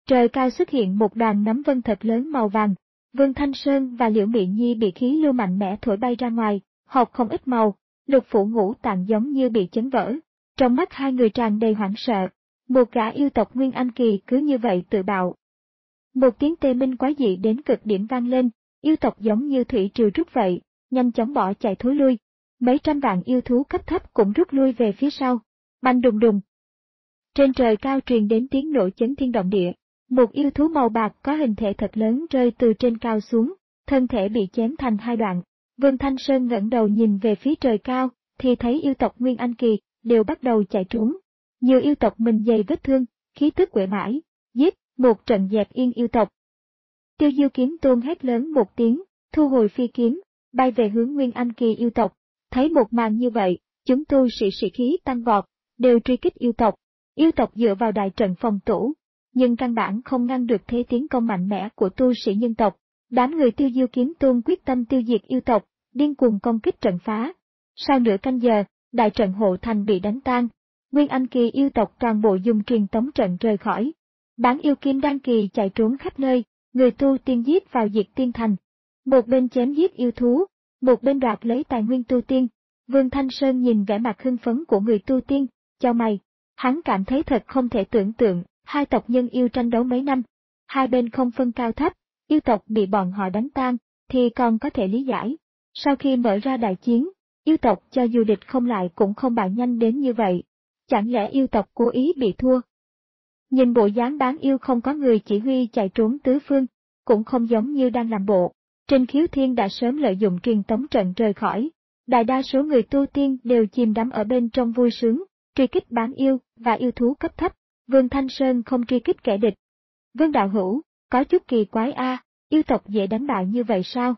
Trời cao xuất hiện một đoàn nắm vân thật lớn màu vàng. Vương Thanh Sơn và Liễu Mị Nhi bị khí lưu mạnh mẽ thổi bay ra ngoài, hộc không ít màu, lục phủ ngũ tạng giống như bị chấn vỡ. Trong mắt hai người tràn đầy hoảng sợ, một gã yêu tộc Nguyên Anh Kỳ cứ như vậy tự bạo. Một tiếng tê minh quái dị đến cực điểm vang lên, yêu tộc giống như thủy triều rút vậy, nhanh chóng bỏ chạy thối lui. Mấy trăm vạn yêu thú cấp thấp cũng rút lui về phía sau. Bành đùng đùng. Trên trời cao truyền đến tiếng nổ chấn thiên động địa. Một yêu thú màu bạc có hình thể thật lớn rơi từ trên cao xuống, thân thể bị chém thành hai đoạn. Vương Thanh Sơn ngẩng đầu nhìn về phía trời cao, thì thấy yêu tộc Nguyên Anh Kỳ đều bắt đầu chạy trốn. Nhiều yêu tộc mình dày vết thương, khí tức uể mãi, giết, một trận dẹp yên yêu tộc. Tiêu Diêu Kiếm Tôn hét lớn một tiếng, thu hồi phi kiếm, bay về hướng Nguyên Anh Kỳ yêu tộc. Thấy một màn như vậy, chúng tu sĩ sĩ khí tăng vọt, đều truy kích yêu tộc. Yêu tộc dựa vào đại trận phòng thủ, nhưng căn bản không ngăn được thế tiến công mạnh mẽ của tu sĩ nhân tộc. Đám người Tiêu Diêu Kiếm Tôn quyết tâm tiêu diệt yêu tộc, điên cuồng công kích trận phá. Sau nửa canh giờ, đại trận hộ thành bị đánh tan. Nguyên Anh Kỳ yêu tộc toàn bộ dùng truyền tống trận rời khỏi. Bán yêu Kim Đan Kỳ chạy trốn khắp nơi, người tu tiên giết vào diệt tiên thành. Một bên chém giết yêu thú, một bên đoạt lấy tài nguyên tu tiên. Vương Thanh Sơn nhìn vẻ mặt hưng phấn của người tu tiên, chau mày. Hắn cảm thấy thật không thể tưởng tượng, hai tộc nhân yêu tranh đấu mấy năm. Hai bên không phân cao thấp, yêu tộc bị bọn họ đánh tan, thì còn có thể lý giải. Sau khi mở ra đại chiến, yêu tộc cho dù địch không lại cũng không bại nhanh đến như vậy. Chẳng lẽ yêu tộc cố ý bị thua? Nhìn bộ dáng bán yêu không có người chỉ huy chạy trốn tứ phương, cũng không giống như đang làm bộ. Trình Khiếu Thiên đã sớm lợi dụng truyền tống trận rời khỏi. Đại đa số người tu tiên đều chìm đắm ở bên trong vui sướng, truy kích bán yêu và yêu thú cấp thấp. Vương Thanh Sơn không truy kích kẻ địch. Vương đạo hữu, có chút kỳ quái a, à, yêu tộc dễ đánh bại như vậy sao?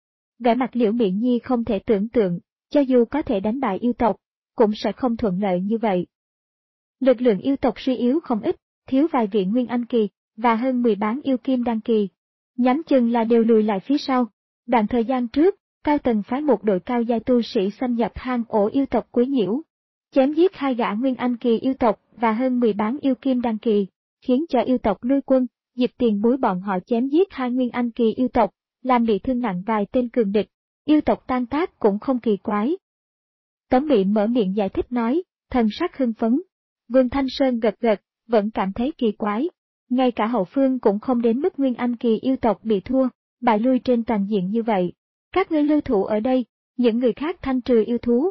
Vẻ mặt Liễu Mị Nhi không thể tưởng tượng, cho dù có thể đánh bại yêu tộc, cũng sẽ không thuận lợi như vậy. Lực lượng yêu tộc suy yếu không ít, thiếu vài vị Nguyên Anh Kỳ, và hơn mười bán yêu Kim Đan Kỳ. Nhắm chừng là đều lùi lại phía sau. Đoạn thời gian trước, Cao Tần phái một đội cao giai tu sĩ xâm nhập hang ổ yêu tộc quấy nhiễu, chém giết hai gã Nguyên Anh Kỳ yêu tộc và hơn mười bán yêu Kim Đan Kỳ, khiến cho yêu tộc nuôi quân, dịp tiền bối bọn họ chém giết hai Nguyên Anh Kỳ yêu tộc, làm bị thương nặng vài tên cường địch, yêu tộc tan tác cũng không kỳ quái. Tống Bị mở miệng giải thích nói, thần sắc hưng phấn. Vương Thanh Sơn gật gật, vẫn cảm thấy kỳ quái. Ngay cả hậu phương cũng không đến mức Nguyên Anh Kỳ yêu tộc bị thua, bại lui trên toàn diện như vậy. Các ngươi lưu thủ ở đây, những người khác thanh trừ yêu thú.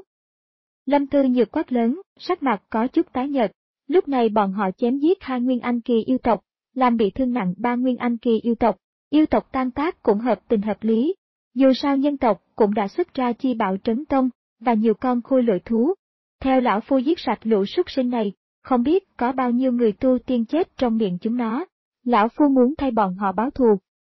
Lâm Tư Nhược quát lớn, sắc mặt có chút tái nhợt. Lúc này bọn họ chém giết hai Nguyên Anh Kỳ yêu tộc, làm bị thương nặng ba Nguyên Anh Kỳ yêu tộc. Yêu tộc tan tác cũng hợp tình hợp lý. Dù sao nhân tộc cũng đã xuất ra chi bạo trấn tông, và nhiều con khôi lội thú. Theo lão phu giết sạch lũ súc sinh này, không biết có bao nhiêu người tu tiên chết trong miệng chúng nó. Lão phu muốn thay bọn họ báo thù.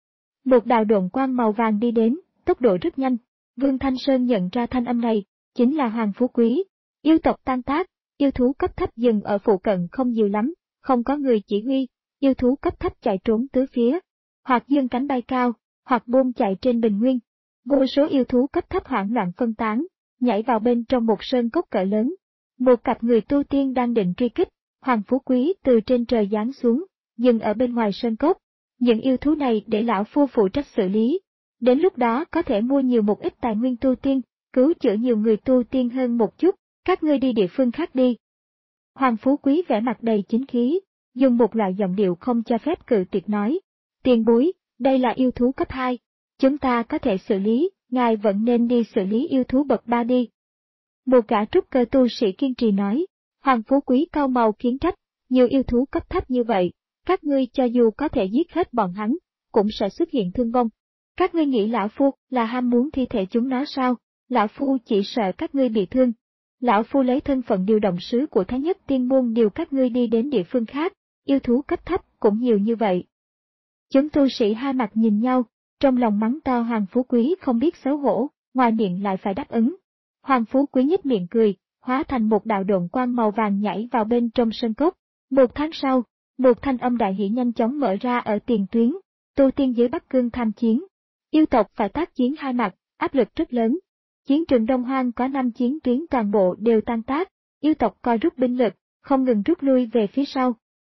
Một đạo độn quang màu vàng đi đến, tốc độ rất nhanh. Vương Thanh Sơn nhận ra thanh âm này, chính là Hoàng Phú Quý. Yêu tộc tan tác, yêu thú cấp thấp dừng ở phụ cận không nhiều lắm, không có người chỉ huy, yêu thú cấp thấp chạy trốn tứ phía, hoặc dương cánh bay cao, hoặc buông chạy trên bình nguyên. Vô số yêu thú cấp thấp hoảng loạn phân tán, nhảy vào bên trong một sơn cốc cỡ lớn. Một cặp người tu tiên đang định truy kích, Hoàng Phú Quý từ trên trời giáng xuống, dừng ở bên ngoài sơn cốc. Những yêu thú này để lão phu phụ trách xử lý. Đến lúc đó có thể mua nhiều một ít tài nguyên tu tiên, cứu chữa nhiều người tu tiên hơn một chút, các ngươi đi địa phương khác đi. Hoàng Phú Quý vẻ mặt đầy chính khí, dùng một loại giọng điệu không cho phép cự tuyệt nói. Tiền bối, đây là yêu thú cấp hai, chúng ta có thể xử lý, ngài vẫn nên đi xử lý yêu thú bậc ba đi. Một gã trúc cơ tu sĩ kiên trì nói, Hoàng Phú Quý cau mày khiến trách, nhiều yêu thú cấp thấp như vậy, các ngươi cho dù có thể giết hết bọn hắn, cũng sẽ xuất hiện thương vong. Các ngươi nghĩ lão phu là ham muốn thi thể chúng nó sao? Lão phu chỉ sợ các ngươi bị thương. Lão phu lấy thân phận điều động sứ của Thái Nhất Tiên Môn điều các ngươi đi đến địa phương khác, yêu thú cấp thấp cũng nhiều như vậy. Chúng tu sĩ hai mặt nhìn nhau, trong lòng mắng to Hoàng Phú Quý không biết xấu hổ, ngoài miệng lại phải đáp ứng. Hoàng Phú Quý nhếch miệng cười, hóa thành một đạo độn quang màu vàng nhảy vào bên trong sân cốc. Một tháng sau, một thanh âm đại hỷ nhanh chóng mở ra ở tiền tuyến, tu tiên dưới Bắc Cương tham chiến. Yêu tộc phải tác chiến hai mặt, áp lực rất lớn. Chiến trường Đông Hoang có năm chiến tuyến toàn bộ đều tan tác, yêu tộc coi rút binh lực, không ngừng rút lui về phía sau.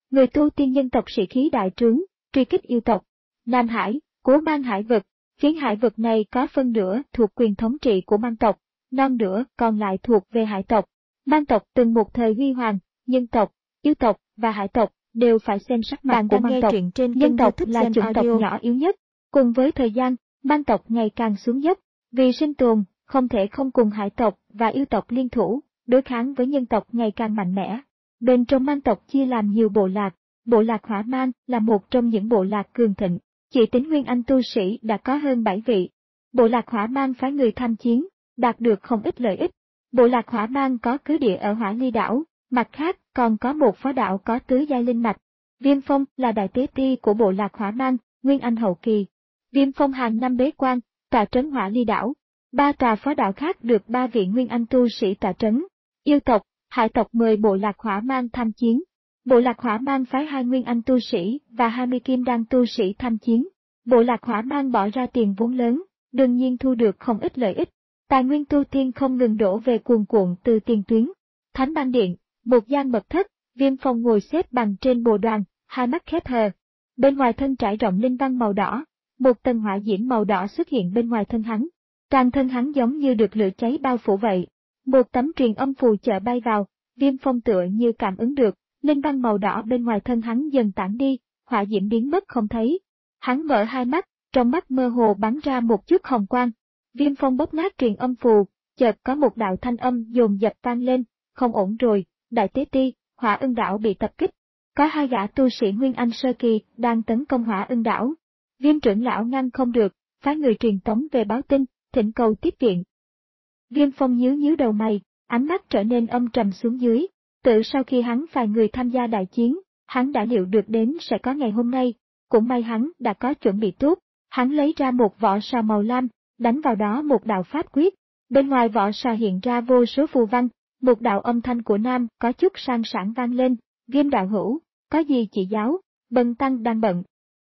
Người tu tiên nhân tộc sĩ khí đại trướng, truy kích yêu tộc. Nam Hải, Cố Mang hải vực, phiến hải vực này có phân nửa thuộc quyền thống trị của Mang tộc, non nửa còn lại thuộc về hải tộc. Mang tộc từng một thời huy hoàng, nhân tộc, yêu tộc và hải tộc đều phải xem sắc mặt của Mang tộc. Trên Nhân tộc là chủng tộc audio. nhỏ yếu nhất. Cùng với thời gian, Mang tộc ngày càng xuống dốc. Vì sinh tồn, không thể không cùng hải tộc và yêu tộc liên thủ, đối kháng với nhân tộc ngày càng mạnh mẽ. Bên trong Mang tộc chia làm nhiều bộ lạc. Bộ lạc Hỏa Mang là một trong những bộ lạc cường thịnh. Chỉ tính nguyên anh tu sĩ đã có hơn bảy vị. Bộ lạc Hỏa Mang phái người tham chiến, đạt được không ít lợi ích. Bộ lạc Hỏa Mang có cứ địa ở Hỏa Ly đảo, mặt khác còn có một phó đảo có tứ giai linh mạch. Viêm Phong là đại tế ti của bộ lạc Hỏa Mang, nguyên anh hậu kỳ. Viêm Phong hàng năm bế quan, tọa trấn Hỏa Ly đảo. Ba tòa phó đảo khác được ba vị nguyên anh tu sĩ tọa trấn. Yêu tộc, hải tộc mời bộ lạc Hỏa Mang tham chiến. Bộ lạc Hỏa Mang phái hai nguyên anh tu sĩ và hai mươi kim đan tu sĩ tham chiến. Bộ lạc Hỏa Mang bỏ ra tiền vốn lớn, đương nhiên thu được không ít lợi ích. Tài nguyên tu tiên không ngừng đổ về cuồn cuộn từ tiền tuyến. Thánh Bang Điện, một gian mật thất, Viêm Phong ngồi xếp bằng trên bồ đoàn, hai mắt khép hờ. Bên ngoài thân trải rộng linh văn màu đỏ, một tầng hỏa diễm màu đỏ xuất hiện bên ngoài thân hắn. Toàn thân hắn giống như được lửa cháy bao phủ vậy. Một tấm truyền âm phù trợ bay vào, Viêm Phong tựa như cảm ứng được, linh văn màu đỏ bên ngoài thân hắn dần tản đi, hỏa diễm biến mất không thấy. Hắn mở hai mắt, trong mắt mơ hồ bắn ra một chút hồng quang. Viêm Phong bóp nát truyền âm phù, chợt có một đạo thanh âm dồn dập vang lên, không ổn rồi, đại tế ti, Hỏa Ưng đảo bị tập kích. Có hai gã tu sĩ Nguyên Anh sơ kỳ đang tấn công Hỏa Ưng đảo. Viêm trưởng lão ngăn không được, phái người truyền tống về báo tin, thỉnh cầu tiếp viện. Viêm Phong nhíu nhíu đầu mày, ánh mắt trở nên âm trầm xuống dưới. Tự sau khi hắn phái người tham gia đại chiến, hắn đã liệu được đến sẽ có ngày hôm nay, cũng may hắn đã có chuẩn bị tốt. Hắn lấy ra một vỏ sò màu lam, đánh vào đó một đạo pháp quyết. Bên ngoài vỏ sò hiện ra vô số phù văn, một đạo âm thanh của nam có chút sang sảng vang lên, Viêm đạo hữu, có gì chỉ giáo, Bần tăng đang bận.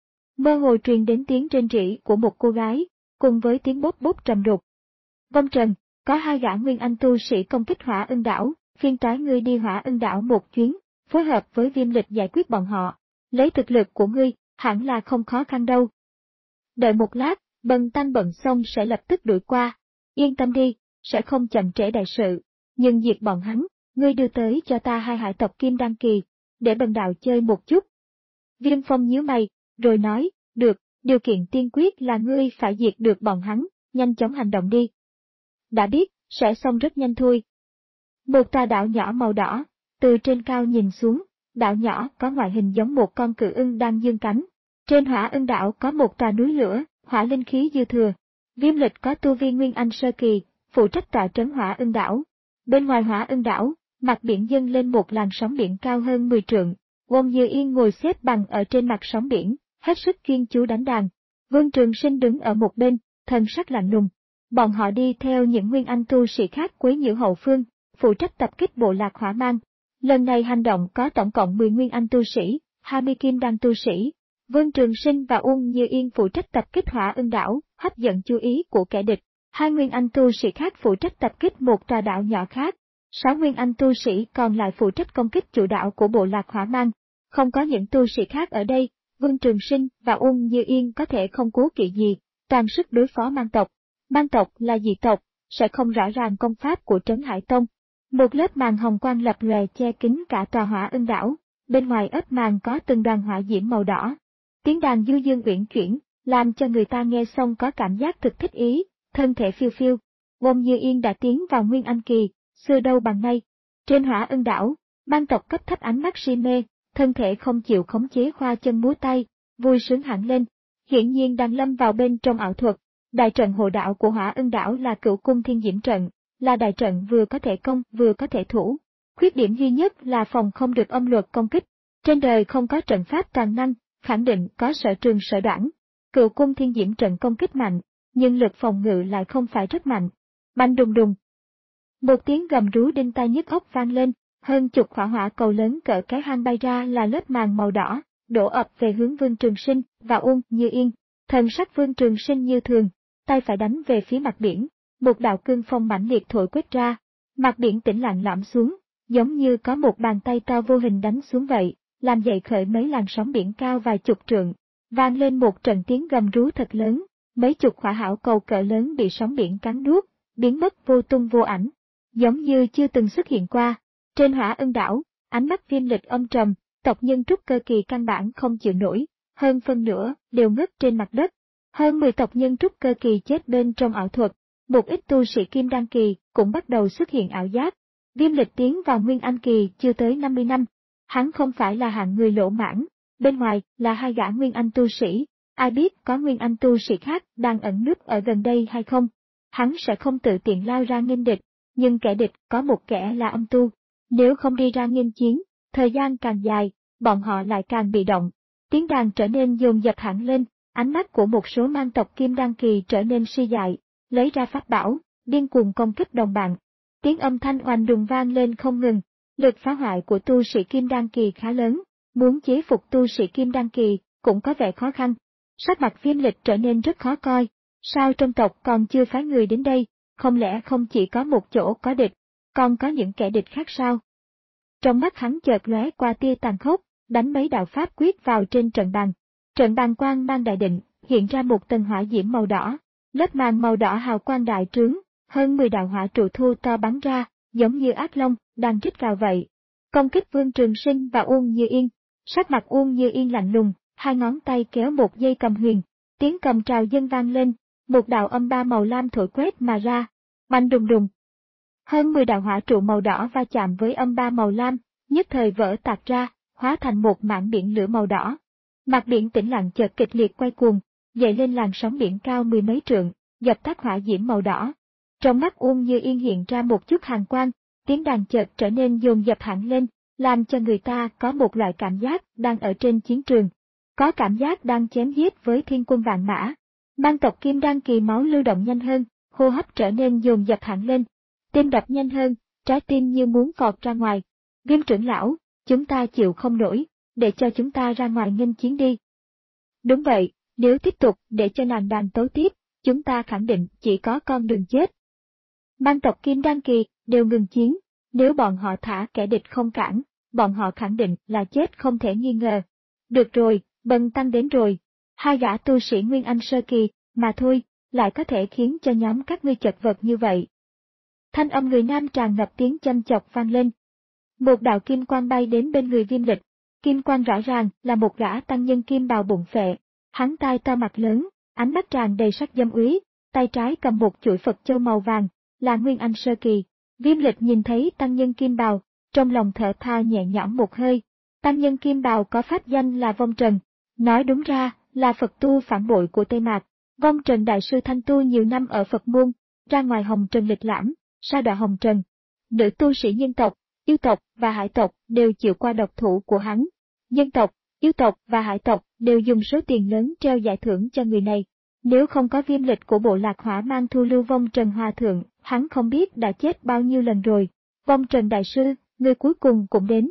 Mơ hồ truyền đến tiếng rên rỉ của một cô gái, cùng với tiếng bốp bốp trầm đục. Vong Trần, có hai gã nguyên anh tu sĩ công kích Hỏa Ưng đảo, phiên toái ngươi đi Hỏa Ưng đảo một chuyến, phối hợp với Viêm Lịch giải quyết bọn họ. Lấy thực lực của ngươi, hẳn là không khó khăn đâu. Đợi một lát, Bần tăng bận xong sẽ lập tức đuổi qua. Yên tâm đi, sẽ không chậm trễ đại sự. Nhưng diệt bọn hắn, ngươi đưa tới cho ta hai hải tộc Kim Đan kỳ, để bần đạo chơi một chút. Viêm Phong nhíu mày, rồi nói, được, điều kiện tiên quyết là ngươi phải diệt được bọn hắn, nhanh chóng hành động đi. Đã biết, sẽ xong rất nhanh thôi. Một tòa đảo nhỏ màu đỏ, từ trên cao nhìn xuống, đảo nhỏ có ngoại hình giống một con cự ưng đang dương cánh. Trên Hỏa Ưng đảo có một tòa núi lửa, hỏa linh khí dư thừa. Viêm Lịch có tu vi Nguyên Anh sơ kỳ, phụ trách tọa trấn Hỏa Ưng đảo. Bên ngoài Hỏa Ưng đảo, mặt biển dâng lên một làn sóng biển cao hơn mười trượng. Wong Như Yên ngồi xếp bằng ở trên mặt sóng biển, hết sức chuyên chú đánh đàn. Vương Trường Sinh đứng ở một bên, thần sắc lạnh lùng. Bọn họ đi theo những nguyên anh tu sĩ khác quấy nhiễu hậu phương, phụ trách tập kích bộ lạc Hỏa Mang. Lần này hành động có tổng cộng mười nguyên anh tu sĩ, hai mươi kim đan tu sĩ. Vương Trường Sinh và Uông Như Yên phụ trách tập kích Hỏa Ưng đảo, hấp dẫn chú ý của kẻ địch. Hai nguyên anh tu sĩ khác phụ trách tập kích một tòa đảo nhỏ khác. Sáu nguyên anh tu sĩ còn lại phụ trách công kích chủ đạo của bộ lạc Hỏa Mang. Không có những tu sĩ khác ở đây, Vương Trường Sinh và Uông Như Yên có thể không cố kỵ gì, toàn sức đối phó Mang tộc. Mang tộc là dị tộc, sẽ không rõ ràng công pháp của Trấn Hải Tông. Một lớp màn hồng quang lập lòe che kín cả tòa Hỏa Ưng đảo, bên ngoài lớp màn có từng đoàn hỏa diễm màu đỏ. Tiếng đàn du dương uyển chuyển, làm cho người ta nghe xong có cảm giác thực thích ý, thân thể phiêu phiêu. Wong Như Yên đã tiến vào Nguyên Anh kỳ, xưa đâu bằng nay. Trên Hỏa Ưng đảo, Mang tộc cấp thấp ánh mắt si mê, thân thể không chịu khống chế khoa chân múa tay, vui sướng hẳn lên. Hiển nhiên đang lâm vào bên trong ảo thuật. Đại trận hộ đạo của Hỏa Ưng đảo là Cửu Cung Thiên Diễm trận, là đại trận vừa có thể công vừa có thể thủ. Khuyết điểm duy nhất là phòng không được âm luật công kích. Trên đời không có trận pháp toàn năng, khẳng định có sở trường sở đoản. Cửu Cung Thiên Diễm trận công kích mạnh, nhưng lực phòng ngự lại không phải rất mạnh. Bành đùng đùng. Một tiếng gầm rú đinh tai nhức óc vang lên, hơn chục hỏa hỏa cầu lớn cỡ cái hang bay ra là lớp màn màu đỏ, đổ ập về hướng Vương Trường Sinh và Uông Như Yên. Thần sắc Vương Trường Sinh như thường, tay phải đánh về phía mặt biển, một đạo cương phong mãnh liệt thổi quét ra, mặt biển tĩnh lặng lõm xuống, giống như có một bàn tay to vô hình đánh xuống vậy, làm dậy khởi mấy làn sóng biển cao vài chục trượng, vang lên một trận tiếng gầm rú thật lớn, mấy chục hỏa hảo cầu cỡ lớn bị sóng biển cắn nuốt, biến mất vô tung vô ảnh, giống như chưa từng xuất hiện qua. Trên Hỏa Ân đảo, ánh mắt Viêm Lịch âm trầm, tộc nhân trúc cơ kỳ căn bản không chịu nổi, hơn phân nửa đều ngất trên mặt đất. Hơn mười tộc nhân trúc cơ kỳ chết bên trong ảo thuật, một ít tu sĩ kim đan kỳ cũng bắt đầu xuất hiện ảo giác. Viêm Lịch tiến vào Nguyên Anh kỳ chưa tới năm mươi năm, hắn không phải là hạng người lỗ mãn, bên ngoài là hai gã Nguyên Anh tu sĩ, ai biết có Nguyên Anh tu sĩ khác đang ẩn núp ở gần đây hay không. Hắn sẽ không tự tiện lao ra nghênh địch, nhưng kẻ địch có một kẻ là âm tu, nếu không đi ra nghênh chiến, thời gian càng dài, bọn họ lại càng bị động. Tiếng đàn trở nên dồn dập hẳn lên, ánh mắt của một số mang tộc kim đan kỳ trở nên si dại, lấy ra pháp bảo, điên cuồng công kích đồng bạn. Tiếng âm thanh oanh đùng vang lên không ngừng, lực phá hoại của tu sĩ kim đan kỳ khá lớn, muốn chế phục tu sĩ kim đan kỳ cũng có vẻ khó khăn. Sắc mặt Viêm Lịch trở nên rất khó coi, sao trong tộc còn chưa phái người đến đây, không lẽ không chỉ có một chỗ có địch, còn có những kẻ địch khác sao? Trong mắt hắn chợt lóe qua tia tàn khốc, đánh mấy đạo pháp quyết vào trên trận bàn. Trận bàn quang mang đại định, hiện ra một tầng hỏa diễm màu đỏ, lớp màn màu đỏ hào quang đại trướng, hơn mười đạo hỏa trụ thu to bắn ra, giống như ác long đang rít gào vậy. Công kích Vương Trường Sinh và Uông Như Yên. Sắc mặt Uông Như Yên lạnh lùng, hai ngón tay kéo một dây cầm huyền, tiếng cầm trào dân vang lên, một đạo âm ba màu lam thổi quét mà ra, bành đùng đùng. Hơn mười đạo hỏa trụ màu đỏ va chạm với âm ba màu lam, nhất thời vỡ tạc ra, hóa thành một mảng biển lửa màu đỏ. Mặt biển tĩnh lặng chợt kịch liệt quay cuồng, dậy lên làn sóng biển cao mười mấy trượng, dập tắt hỏa diễm màu đỏ. Trong mắt Uông Như Yên hiện ra một chút hàn quang, tiếng đàn chợt trở nên dồn dập hẳn lên, làm cho người ta có một loại cảm giác đang ở trên chiến trường, có cảm giác đang chém giết với thiên quân vạn mã. Mang tộc kim đan kỳ máu lưu động nhanh hơn, hô hấp trở nên dồn dập hẳn lên, tim đập nhanh hơn, trái tim như muốn vọt ra ngoài. Viêm trưởng lão, chúng ta chịu không nổi, để cho chúng ta ra ngoài nghênh chiến đi. Đúng vậy, nếu tiếp tục để cho nàng đàn tấu tiếp, chúng ta khẳng định chỉ có con đường chết. Mang tộc kim đan kỳ đều ngừng chiến, nếu bọn họ thả kẻ địch không cản, bọn họ khẳng định là chết không thể nghi ngờ. Được rồi, Bần tăng đến rồi. Hai gã tu sĩ Nguyên Anh sơ kỳ, mà thôi, lại có thể khiến cho nhóm các ngươi chật vật như vậy. Thanh âm người nam tràn ngập tiếng châm chọc vang lên. Một đạo kim quang bay đến bên người Viêm Lịch, kim quang rõ ràng là một gã tăng nhân kim bào bụng phệ, hắn tai to mặt lớn, ánh mắt tràn đầy sắc dâm úy, tay trái cầm một chuỗi Phật châu màu vàng, là Nguyên Anh sơ kỳ. Viêm Lịch nhìn thấy tăng nhân kim bào, trong lòng thở phào nhẹ nhõm một hơi. Tăng nhân kim bào có pháp danh là Vong Trần, nói đúng ra là Phật tu phản bội của Tây Mạc. Vong Trần đại sư thanh tu nhiều năm ở Phật môn, ra ngoài hồng trần lịch lãm, sa đọa hồng trần. Nữ tu sĩ nhân tộc, yêu tộc và hải tộc đều chịu qua độc thủ của hắn. Nhân tộc, yêu tộc và hải tộc đều dùng số tiền lớn treo giải thưởng cho người này. Nếu không có Viêm Lịch của bộ lạc hỏa mang thu lưu Vong Trần Hòa Thượng, hắn không biết đã chết bao nhiêu lần rồi. Vong Trần đại sư, người cuối cùng cũng đến.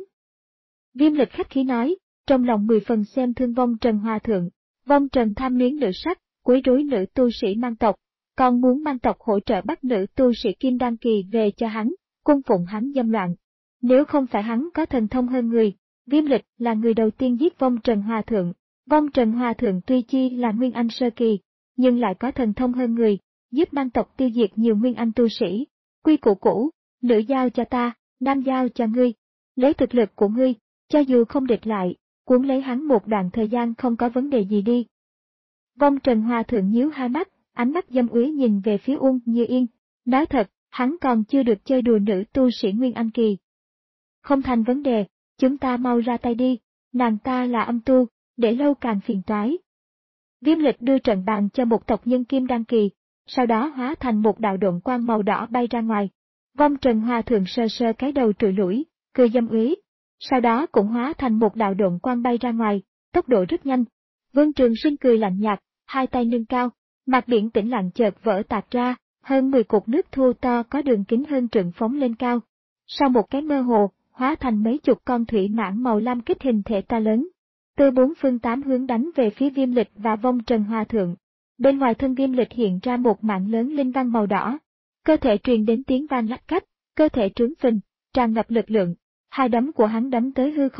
Viêm Lịch khách khí nói, trong lòng mười phần xem thương Vong Trần Hòa Thượng. Vong Trần tham luyến nữ sắc, quấy rối nữ tu sĩ mang tộc, còn muốn mang tộc hỗ trợ bắt nữ tu sĩ kim đan kỳ về cho hắn, cung phụng hắn dâm loạn. Nếu không phải hắn có thần thông hơn người, Viêm Lịch là người đầu tiên giết Vong Trần Hòa Thượng. Vong Trần Hòa Thượng tuy chi là Nguyên Anh sơ kỳ, nhưng lại có thần thông hơn người, giúp mang tộc tiêu diệt nhiều Nguyên Anh tu sĩ. Quy củ cũ, nữ giao cho ta, nam giao cho ngươi. Lấy thực lực của ngươi, cho dù không địch lại, cuốn lấy hắn một đoạn thời gian không có vấn đề gì đi. Vong Trần Hòa Thượng nhíu hai mắt, ánh mắt dâm úy nhìn về phía Uông Như Yên. Nói thật, hắn còn chưa được chơi đùa nữ tu sĩ Nguyên Anh kỳ. Không thành vấn đề, chúng ta mau ra tay đi, nàng ta là âm tu, để lâu càng phiền toái. Viêm Lịch đưa trận bàn cho một tộc nhân kim đan kỳ, sau đó hóa thành một đạo độn quang màu đỏ bay ra ngoài. Vong Trần Hòa Thượng sơ sơ cái đầu trụi lủi, cười dâm úy, sau đó cũng hóa thành một đạo độn quang bay ra ngoài, tốc độ rất nhanh. Vương Trường Sinh cười lạnh nhạt, hai tay nâng cao, mặt biển tĩnh lặng chợt vỡ tạc ra, hơn mười cục nước thô to có đường kính hơn trượng phóng lên cao. Sau một cái mơ hồ, hóa thành mấy chục con thủy mãng màu lam kích hình thể to lớn, từ bốn phương tám hướng đánh về phía Viêm Lịch và Vong Trần Hòa Thượng. Bên ngoài thân Viêm Lịch hiện ra một mảng lớn linh văn màu đỏ, cơ thể truyền đến tiếng vang lách cách, cơ thể trướng phình, tràn ngập lực lượng. Hai đấm của hắn đấm tới hư không,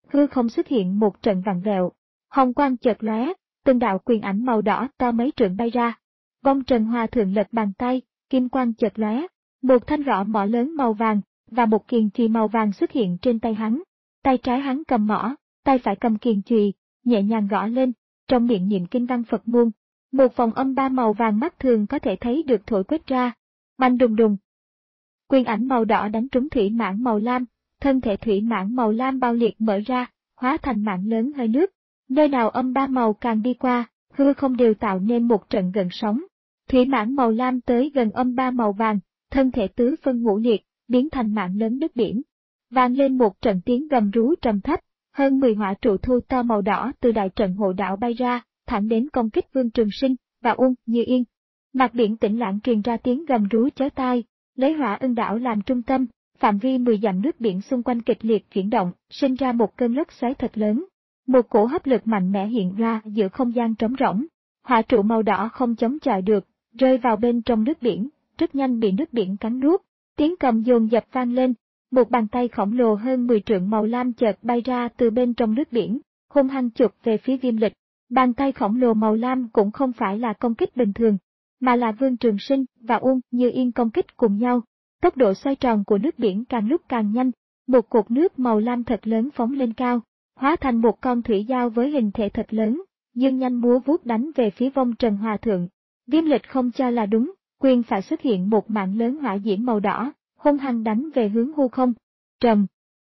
hư không xuất hiện một trận vặn vẹo. Hồng quang chợt lóe, từng đạo quyền ảnh màu đỏ to mấy trượng bay ra. Vong Trần Hòa Thượng lật bàn tay, kim quang chợt lóe, một thanh rọ mỏ lớn màu vàng và một kiềng chùy màu vàng xuất hiện trên tay hắn. Tay trái hắn cầm mỏ, tay phải cầm kiềng chùy, nhẹ nhàng gõ lên, trong miệng niệm kinh văn Phật môn. Một vòng âm ba màu vàng mắt thường có thể thấy được thổi quét ra. Bành đùng đùng. Quyền ảnh màu đỏ đánh trúng thủy mãng màu lam, thân thể thủy mãng màu lam bao liệt mở ra, hóa thành mảng lớn hơi nước. Nơi nào âm ba màu càng đi qua, hư không đều tạo nên một trận gần sóng. Thủy mãng màu lam tới gần âm ba màu vàng, thân thể tứ phân ngũ liệt, biến thành mảng lớn nước biển. Vang lên một trận tiếng gầm rú trầm thấp, hơn mười hỏa trụ thu to màu đỏ từ đại trận hộ đạo bay ra, thẳng đến công kích Vương Trường Sinh và Uông Như Yên. Mặt biển tĩnh lặng truyền ra tiếng gầm rú chói tai, lấy Hỏa Ưng đảo làm trung tâm, phạm vi mười dặm nước biển xung quanh kịch liệt chuyển động, sinh ra một cơn lốc xoáy thật lớn. Một cổ hấp lực mạnh mẽ hiện ra giữa không gian trống rỗng. Hỏa trụ màu đỏ không chống chọi được, rơi vào bên trong nước biển, rất nhanh bị nước biển cắn nuốt. Tiếng cầm dồn dập vang lên, một bàn tay khổng lồ hơn mười trượng màu lam chợt bay ra từ bên trong nước biển, hung hăng chụp về phía Viêm Lịch. Bàn tay khổng lồ màu lam cũng không phải là công kích bình thường, mà là Vương Trường Sinh và Uông Như Yên công kích cùng nhau. Tốc độ xoay tròn của nước biển càng lúc càng nhanh, một cột nước màu lam thật lớn phóng lên cao, hóa thành một con thủy dao với hình thể thật lớn, dương nhanh múa vuốt đánh về phía Vong Trần Hòa Thượng. Viêm Lịch không cho là đúng, quyền phải xuất hiện một mạng lớn hỏa diễm màu đỏ, hung hăng đánh về hướng hư không. Trầm.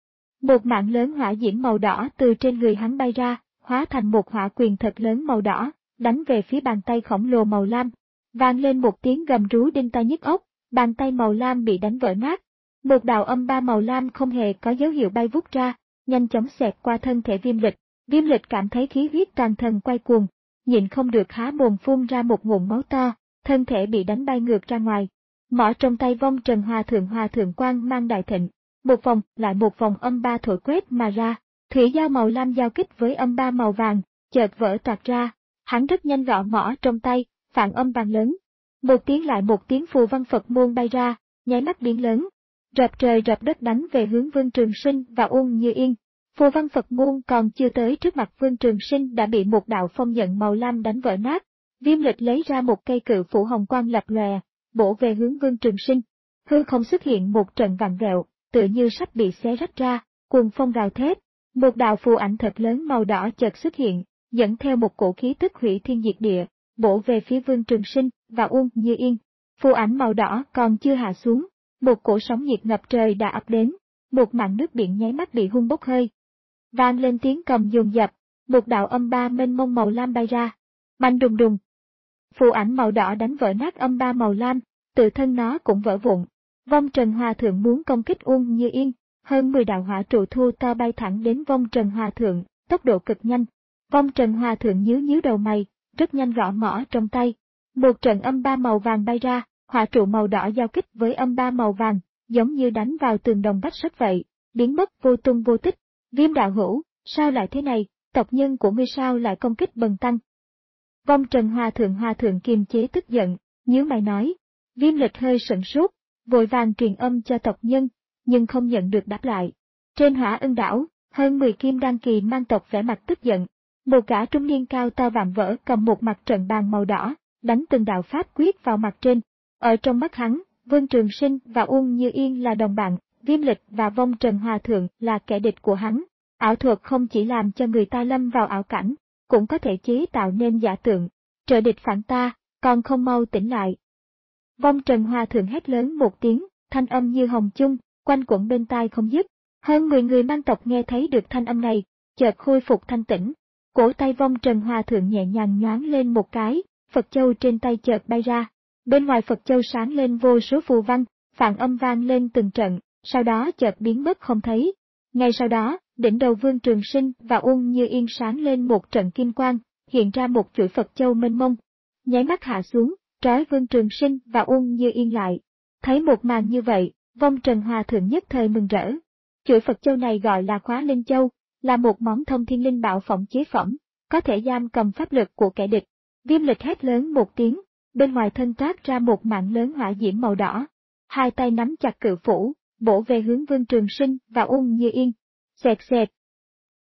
Một mạng lớn hỏa diễm màu đỏ từ trên người hắn bay ra, hóa thành một hỏa quyền thật lớn màu đỏ, đánh về phía bàn tay khổng lồ màu lam. Vang lên một tiếng gầm rú đinh tai nhức óc, bàn tay màu lam bị đánh vỡ nát. Một đạo âm ba màu lam không hề có dấu hiệu bay vút ra, nhanh chóng xẹt qua thân thể Viêm Lịch. Viêm Lịch cảm thấy khí huyết toàn thân quay cuồng, nhịn không được há mồm phun ra một ngụm máu to, thân thể bị đánh bay ngược ra ngoài. Mỏ trong tay Vong Trần Hòa Thượng Hòa Thượng quang mang đại thịnh, một vòng lại một vòng âm ba thổi quét mà ra, thủy dao màu lam giao kích với âm ba màu vàng, chợt vỡ toạc ra. Hắn rất nhanh gõ mỏ trong tay, phản âm vang lớn. Một tiếng lại một tiếng phù văn Phật môn bay ra, nháy mắt biến lớn, rập trời rập đất đánh về hướng Vương Trường Sinh và Uông Như Yên. Phù văn Phật môn còn chưa tới trước mặt Vương Trường Sinh đã bị một đạo phong nhận màu lam đánh vỡ nát. Viêm Lịch lấy ra một cây cự phủ hồng quang lập lòe, bổ về hướng Vương Trường Sinh. Hư không xuất hiện một trận vặn vẹo, tựa như sắp bị xé rách ra, cuồng phong gào thét. Một đạo phù ảnh thật lớn màu đỏ chợt xuất hiện, dẫn theo một cổ khí tức hủy thiên diệt địa, bổ về phía Vương Trường Sinh và Uông Như Yên. Phù ảnh màu đỏ còn chưa hạ xuống, một cổ sóng nhiệt ngập trời đã ập đến, một mảng nước biển nháy mắt bị hun bốc hơi. Vang lên tiếng cầm dồn dập, một đạo âm ba mênh mông màu lam bay ra. Bành đùng đùng. Phù ảnh màu đỏ đánh vỡ nát âm ba màu lam, tự thân nó cũng vỡ vụn. Vong Trần Hòa Thượng muốn công kích Uông Như Yên, hơn mười đạo hỏa trụ thu to bay thẳng đến Vong Trần Hòa Thượng, tốc độ cực nhanh. Vong Trần Hòa Thượng nhíu nhíu đầu mày, rất nhanh gõ mỏ trong tay. Một trận âm ba màu vàng bay ra, hỏa trụ màu đỏ giao kích với âm ba màu vàng, giống như đánh vào tường đồng vách sắt vậy, biến mất vô tung vô tích. Viêm đạo hữu, sao lại thế này, tộc nhân của ngươi sao lại công kích bần tăng? Vong Trần Hòa Thượng Hòa Thượng kiềm chế tức giận, nhíu mày nói. Viêm Lịch hơi sửng sốt, vội vàng truyền âm cho tộc nhân, nhưng không nhận được đáp lại. Trên Hỏa Ưng đảo, hơn mười kim đan kỳ mang tộc vẻ mặt tức giận. Một gã trung niên cao to vạm vỡ cầm một mặt trận bàn màu đỏ, đánh từng đạo pháp quyết vào mặt trên. Ở trong mắt hắn, Vương Trường Sinh và Uông Như Yên là đồng bạn, Viêm Lịch và Vong Trần Hòa Thượng là kẻ địch của hắn. Ảo thuật không chỉ làm cho người ta lâm vào ảo cảnh, cũng có thể chế tạo nên giả tượng. Trợ địch phản ta, còn không mau tỉnh lại. Vong Trần Hòa Thượng hét lớn một tiếng, thanh âm như hồng chung, quanh quẩn bên tai không dứt. Hơn mười người mang tộc nghe thấy được thanh âm này, chợt khôi phục thanh tĩnh. Cổ tay Vong Trần Hòa Thượng nhẹ nhàng nhoáng lên một cái, Phật châu trên tay chợt bay ra. Bên ngoài Phật châu sáng lên vô số phù văn, phản âm vang lên từng trận, sau đó chợt biến mất không thấy. Ngay sau đó, đỉnh đầu Vương Trường Sinh và Uông Như Yên sáng lên một trận kim quang, hiện ra một chuỗi Phật châu mênh mông. Nháy mắt hạ xuống, trói Vương Trường Sinh và Uông Như Yên lại. Thấy một màn như vậy, Vong Trần Hòa Thượng nhất thời mừng rỡ. Chuỗi Phật châu này gọi là Khóa Linh Châu, là một món thông thiên linh bảo phẩm chế phẩm, có thể giam cầm pháp lực của kẻ địch. Viêm Lịch hét lớn một tiếng, bên ngoài thân toát ra một mạng lớn hỏa diễm màu đỏ. Hai tay nắm chặt cự phủ, bổ về hướng Vương Trường Sinh và Uông Như Yên. Xẹt xẹt.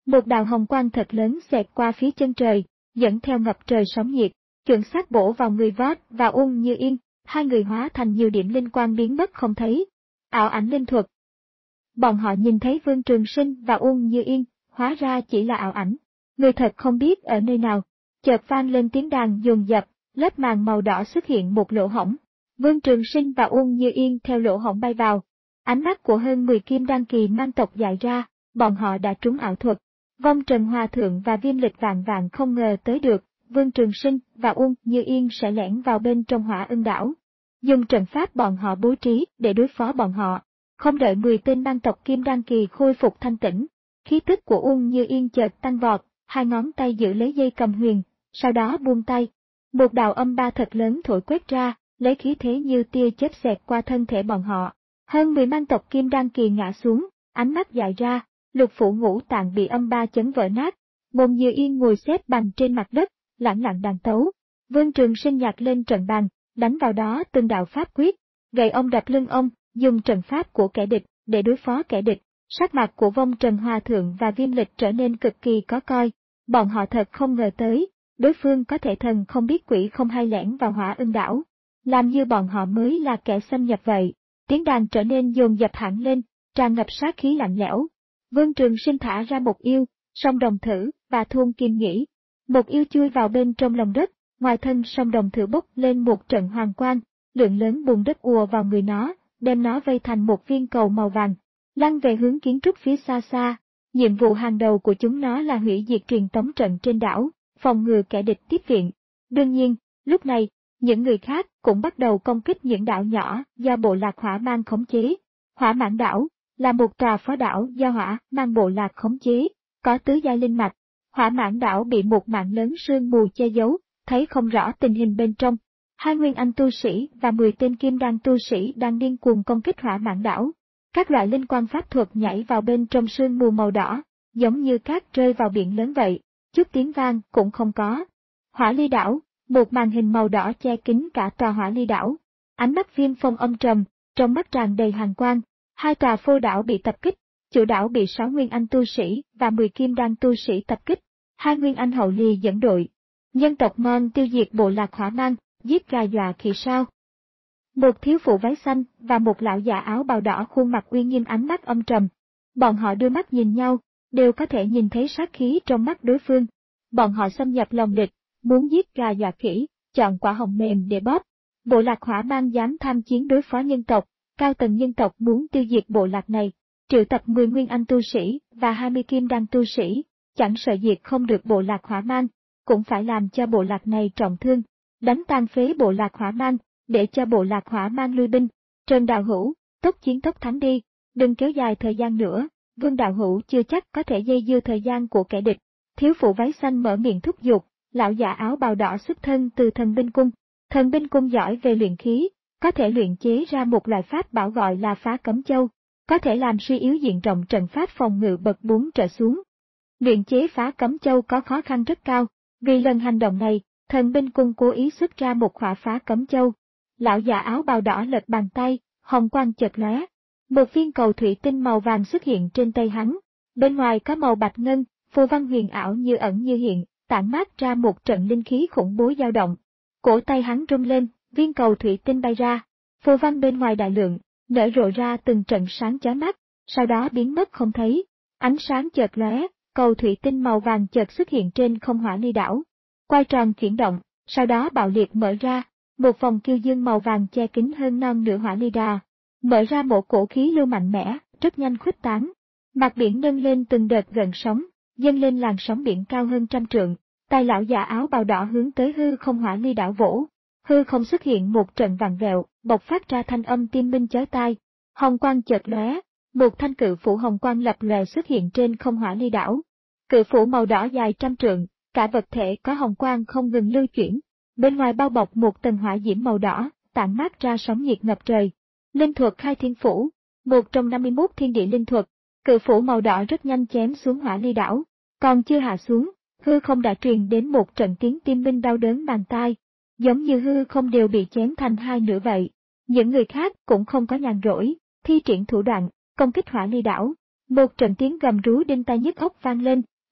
Một đạo hồng quang thật lớn xẹt qua phía chân trời, dẫn theo ngập trời sóng nhiệt, chuẩn xác bổ vào người Vót và Uông Như Yên, hai người hóa thành nhiều điểm linh quang biến mất không thấy. Ảo ảnh linh thuật. Bọn họ nhìn thấy Vương Trường Sinh và Uông Như Yên, hóa ra chỉ là ảo ảnh. Người thật không biết ở nơi nào. Chợt vang lên tiếng đàn dồn dập, lớp màn màu đỏ xuất hiện một lỗ hổng. Vương Trường Sinh và Uông Như Yên theo lỗ hổng bay vào. Ánh mắt của hơn mười kim đan kỳ mang tộc dại ra, bọn họ đã trúng ảo thuật. Vong Trần Hòa Thượng và Viêm Lịch vạn vạn không ngờ tới được, Vương Trường Sinh và Uông Như Yên sẽ lẻn vào bên trong Hỏa Ưng đảo. Dùng trận pháp bọn họ bố trí để đối phó bọn họ. Không đợi mười tên mang tộc kim đan kỳ khôi phục thanh tĩnh, khí tức của Uông Như Yên chợt tăng vọt, hai ngón tay giữ lấy dây cầm huyền, sau đó buông tay. Một đạo âm ba thật lớn thổi quét ra, lấy khí thế như tia chớp xẹt qua thân thể bọn họ. Hơn mười mang tộc kim đan kỳ ngã xuống, ánh mắt dại ra, lục phủ ngũ tạng bị âm ba chấn vỡ nát. Uông Như Yên ngồi xếp bằng trên mặt đất, lẳng lặng đàn tấu. Vương Trường Sinh nhặt lên trận bàn, đánh vào đó từng đạo pháp quyết, gậy ông đập lưng ông, dùng trận pháp của kẻ địch để đối phó kẻ địch. Sắc mặt của Vong Trần Hòa Thượng và Viêm Lịch trở nên cực kỳ khó coi. Bọn họ thật không ngờ tới, đối phương có thể thần không biết quỷ không hay lẻn vào Hỏa Ưng đảo, làm như bọn họ mới là kẻ xâm nhập vậy. Tiếng đàn trở nên dồn dập hẳn lên, tràn ngập sát khí lạnh lẽo. Vương Trường Sinh thả ra một yêu, song đồng thử và Thôn Kim Nghĩ. Một yêu chui vào bên trong lòng đất, ngoài thân song đồng thử bốc lên một trận hoàng quang, lượng lớn bùn đất ùa vào người nó, đem nó vây thành một viên cầu màu vàng, lăn về hướng kiến trúc phía xa xa. Nhiệm vụ hàng đầu của chúng nó là hủy diệt truyền tống trận trên đảo, phòng ngừa kẻ địch tiếp viện. Đương nhiên, lúc này, những người khác cũng bắt đầu công kích những đảo nhỏ do bộ lạc Hỏa Mang khống chế. Hỏa Mãn đảo là một tòa phó đảo do Hỏa Mang bộ lạc khống chế, có tứ giai linh mạch. Hỏa Mãn đảo bị một mảng lớn sương mù che giấu, thấy không rõ tình hình bên trong. Hai nguyên anh tu sĩ và mười tên kim đan tu sĩ đang điên cuồng công kích Hỏa Mãn đảo. Các loại linh quang pháp thuật nhảy vào bên trong sương mù màu đỏ, giống như cát rơi vào biển lớn vậy, chút tiếng vang cũng không có. Hỏa Ly đảo, một màn hình màu đỏ che kín cả tòa Hỏa Ly đảo. Ánh mắt Viêm Phong âm trầm, trong mắt tràn đầy hàn quang. Hai tòa phô đảo bị tập kích, chủ đảo bị sáu nguyên anh tu sĩ và mười kim đan tu sĩ tập kích. Hai nguyên anh hậu lì dẫn đội. Nhân tộc Mon tiêu diệt bộ lạc Hỏa Mang, giết gà dọa khỉ sao. Một thiếu phụ váy xanh và một lão già áo bào đỏ khuôn mặt uy nghiêm ánh mắt âm trầm. Bọn họ đưa mắt nhìn nhau, đều có thể nhìn thấy sát khí trong mắt đối phương. Bọn họ xâm nhập lòng địch, muốn giết gà dọa khỉ, chọn quả hồng mềm để bóp. Bộ lạc Hỏa Mang dám tham chiến đối phó nhân tộc, cao tầng nhân tộc muốn tiêu diệt bộ lạc này, triệu tập mười nguyên anh tu sĩ và hai mươi kim đan tu sĩ, chẳng sợ diệt không được bộ lạc Hỏa Mang, cũng phải làm cho bộ lạc này trọng thương, đánh tan phế bộ lạc Hỏa Mang, để cho bộ lạc Hỏa Mang lui binh. Trần Đạo Hữu, tốc chiến tốc thắng đi, đừng kéo dài thời gian nữa, Vương Đạo Hữu chưa chắc có thể dây dưa thời gian của kẻ địch. Thiếu phụ váy xanh mở miệng thúc giục, lão già áo bào đỏ xuất thân từ thần binh cung. Thần binh cung giỏi về luyện khí, có thể luyện chế ra một loại pháp bảo gọi là phá cấm châu, có thể làm suy yếu diện rộng trận pháp phòng ngự bậc bốn trở xuống. Luyện chế phá cấm châu có khó khăn rất cao, vì lần hành động này, thần binh cung cố ý xuất ra một khỏa phá cấm châu. Lão già áo bào đỏ lật bàn tay, hồng quang chợt lóe, một viên cầu thủy tinh màu vàng xuất hiện trên tay hắn, bên ngoài có màu bạch ngân, phù văn huyền ảo như ẩn như hiện, tản mát ra một trận linh khí khủng bố dao động. Cổ tay hắn rung lên, viên cầu thủy tinh bay ra, phù văn bên ngoài đại lượng, nở rộ ra từng trận sáng chói mắt, sau đó biến mất không thấy. Ánh sáng chợt lóe, cầu thủy tinh màu vàng chợt xuất hiện trên không Hỏa Ly đảo, quay tròn chuyển động, sau đó bạo liệt mở ra, một vòng kiêu dương màu vàng che kín hơn non nửa Hỏa Ly đà, mở ra một cổ khí lưu mạnh mẽ, rất nhanh khuếch tán. Mặt biển nâng lên từng đợt gợn sóng, dâng lên làn sóng biển cao hơn trăm trượng. Tay lão già áo bào đỏ hướng tới hư không Hỏa Ly đảo vỗ, hư không xuất hiện một trận vặn vẹo, bộc phát ra thanh âm tim minh chói tai. Hồng quang chợt lóe, một thanh cự phủ hồng quang lập lòe xuất hiện trên không Hỏa Ly đảo. Cự phủ màu đỏ dài trăm trượng, cả vật thể có hồng quang không ngừng lưu chuyển, bên ngoài bao bọc một tầng hỏa diễm màu đỏ, tản mát ra sóng nhiệt ngập trời. Linh thuật Khai Thiên Phủ, một trong năm mươi mốt thiên địa linh thuật. Cự phủ màu đỏ rất nhanh chém xuống Hỏa Ly đảo, còn chưa hạ xuống, hư không đã truyền đến một trận tiếng tim minh đau đớn màng tai, giống như hư không đều bị chém thành hai nửa vậy. Những người khác cũng không có nhàn rỗi, thi triển thủ đoạn, công kích Hỏa Ly đảo. Một trận tiếng gầm rú đinh tai nhức óc vang lên,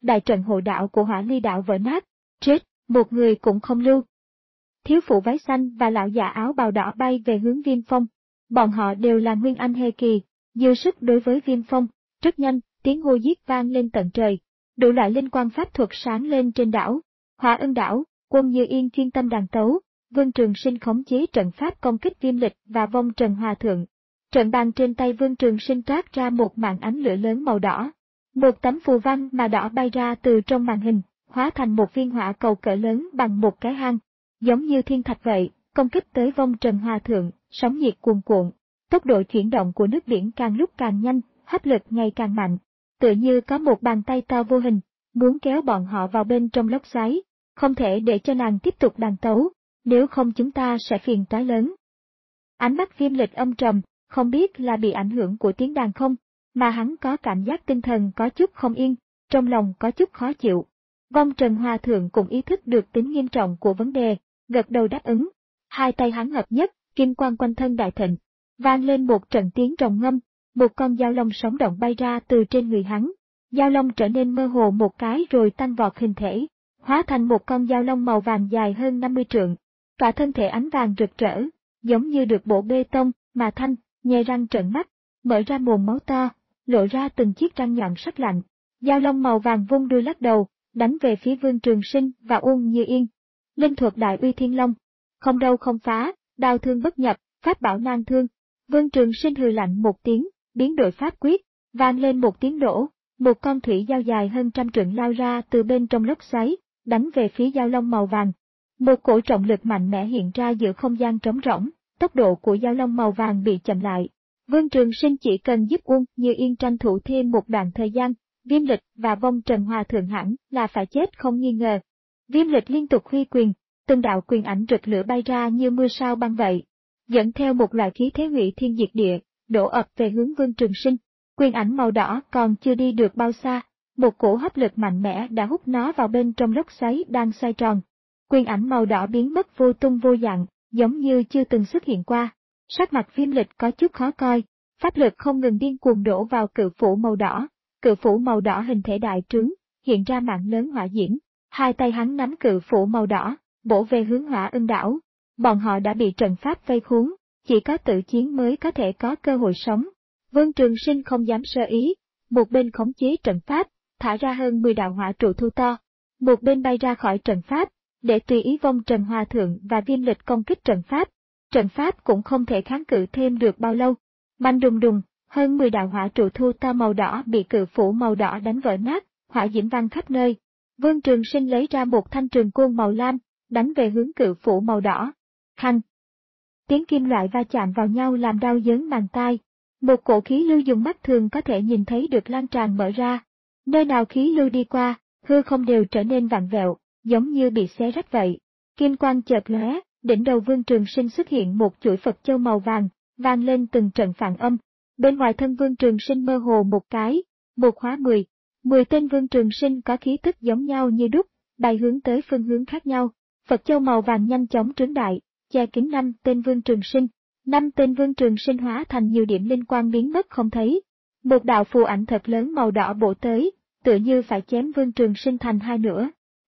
đại trận hộ đạo của Hỏa Ly đạo vỡ nát, chết, một người cũng không lưu. Thiếu phụ váy xanh và lão già áo bào đỏ bay về hướng Viêm Phong. Bọn họ đều là nguyên anh hê kỳ, dư sức đối với Viêm Phong. Rất nhanh, tiếng hô giết vang lên tận trời. Đủ loại linh quang pháp thuật sáng lên trên đảo. Hỏa Ân đảo, Quân Như Yên chuyên tâm đàn tấu, Vương Trường Sinh khống chế trận pháp công kích Viêm Lịch và vong Trần Hòa Thượng. Trận bàn trên tay Vương Trường Sinh trát ra một màn ánh lửa lớn màu đỏ. Một tấm phù văn mà đỏ bay ra từ trong màn hình, hóa thành một viên hỏa cầu cỡ lớn bằng một cái hang. Giống như thiên thạch vậy, công kích tới vong Trần Hòa Thượng, sóng nhiệt cuồn cuộn. Tốc độ chuyển động của nước biển càng lúc càng nhanh, hấp lực ngày càng mạnh. Tựa như có một bàn tay to vô hình, muốn kéo bọn họ vào bên trong lốc xoáy. Không thể để cho nàng tiếp tục đàn tấu, nếu không chúng ta sẽ phiền toái lớn. Ánh mắt Viêm Lịch âm trầm, không biết là bị ảnh hưởng của tiếng đàn không, mà hắn có cảm giác tinh thần có chút không yên, trong lòng có chút khó chịu. Vong Trần Hòa Thượng cũng ý thức được tính nghiêm trọng của vấn đề, gật đầu đáp ứng. Hai tay hắn hợp nhất, kim quang quanh thân đại thịnh, vang lên một trận tiếng rồng ngâm, một con dao long sống động bay ra từ trên người hắn. Dao long trở nên mơ hồ một cái rồi tăng vọt hình thể, hóa thành một con dao long màu vàng dài hơn năm mươi trượng. Cả thân thể ánh vàng rực rỡ, giống như được bổ bê tông, mà thanh, nhe răng trợn mắt, mở ra mồm máu to, lộ ra từng chiếc răng nhọn sắc lạnh. Dao long màu vàng vung đuôi lắc đầu, đánh về phía Vương Trường Sinh và Uông Như Yên. Linh thuật Đại Uy Thiên Long, không đâu không phá, đao thương bất nhập, pháp bảo nan thương. Vương Trường Sinh hừ lạnh một tiếng, biến đổi pháp quyết, vang lên một tiếng nổ, một con thủy dao dài hơn trăm trượng lao ra từ bên trong lốc xoáy, đánh về phía dao long màu vàng. Một cổ trọng lực mạnh mẽ hiện ra giữa không gian trống rỗng, tốc độ của dao long màu vàng bị chậm lại. Vương Trường Sinh chỉ cần giúp Uông Như Yên tranh thủ thêm một đoạn thời gian, Viêm Lịch và vong Trần Hòa Thượng hẳn là phải chết không nghi ngờ. Viêm Lịch liên tục huy quyền, từng đạo quyền ảnh rực lửa bay ra như mưa sao băng vậy, dẫn theo một loại khí thế hủy thiên diệt địa, đổ ập về hướng Vương Trường Sinh. Quyền ảnh màu đỏ còn chưa đi được bao xa, một cổ hấp lực mạnh mẽ đã hút nó vào bên trong lốc xoáy đang xoay tròn. Quyền ảnh màu đỏ biến mất vô tung vô dạng, giống như chưa từng xuất hiện qua. Sắc mặt Viêm Lịch có chút khó coi, pháp lực không ngừng điên cuồng đổ vào cự phủ màu đỏ. Cự phủ màu đỏ hình thể đại trướng, hiện ra mạng lớn hỏa diễm. Hai tay hắn nắm cự phủ màu đỏ, bổ về hướng Hỏa Ân đảo. Bọn họ đã bị trận pháp vây khốn, chỉ có tự chiến mới có thể có cơ hội sống. Vương Trường Sinh không dám sơ ý, một bên khống chế trận pháp, thả ra hơn mười đạo hỏa trụ thu to. Một bên bay ra khỏi trận pháp, để tùy ý vong Trần Hòa Thượng và Viêm Lịch công kích trận pháp. Trận pháp cũng không thể kháng cự thêm được bao lâu. Manh đùng đùng, hơn mười đạo hỏa trụ thu to màu đỏ bị cự phủ màu đỏ đánh vỡ nát, hỏa diễm văng khắp nơi. Vương Trường Sinh lấy ra một thanh trường côn màu lam, đánh về hướng cự phủ màu đỏ. Khanh! Tiếng kim loại va chạm vào nhau làm đau đớn màng tai. Một cổ khí lưu dùng mắt thường có thể nhìn thấy được lan tràn mở ra. Nơi nào khí lưu đi qua, hư không đều trở nên vặn vẹo, giống như bị xé rách vậy. Kim quang chợt lóe, đỉnh đầu Vương Trường Sinh xuất hiện một chuỗi Phật châu màu vàng, vang lên từng trận phản âm. Bên ngoài thân Vương Trường Sinh mơ hồ một cái, một hóa mười, mười tên Vương Trường Sinh có khí tức giống nhau như đúc, bay hướng tới phương hướng khác nhau. Phật châu màu vàng nhanh chóng trướng đại, che kín năm tên Vương Trường Sinh. Năm tên Vương Trường Sinh hóa thành nhiều điểm linh quang biến mất không thấy. Một đạo phù ảnh thật lớn màu đỏ bổ tới, tựa như phải chém Vương Trường Sinh thành hai nửa.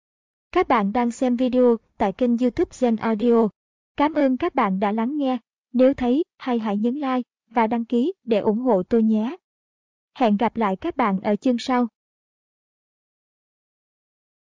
Các bạn đang xem video tại kênh YouTube Gen Audio. Cảm ơn các bạn đã lắng nghe. Nếu thấy hay hãy nhấn like và đăng ký để ủng hộ tôi nhé. Hẹn gặp lại các bạn ở chương sau.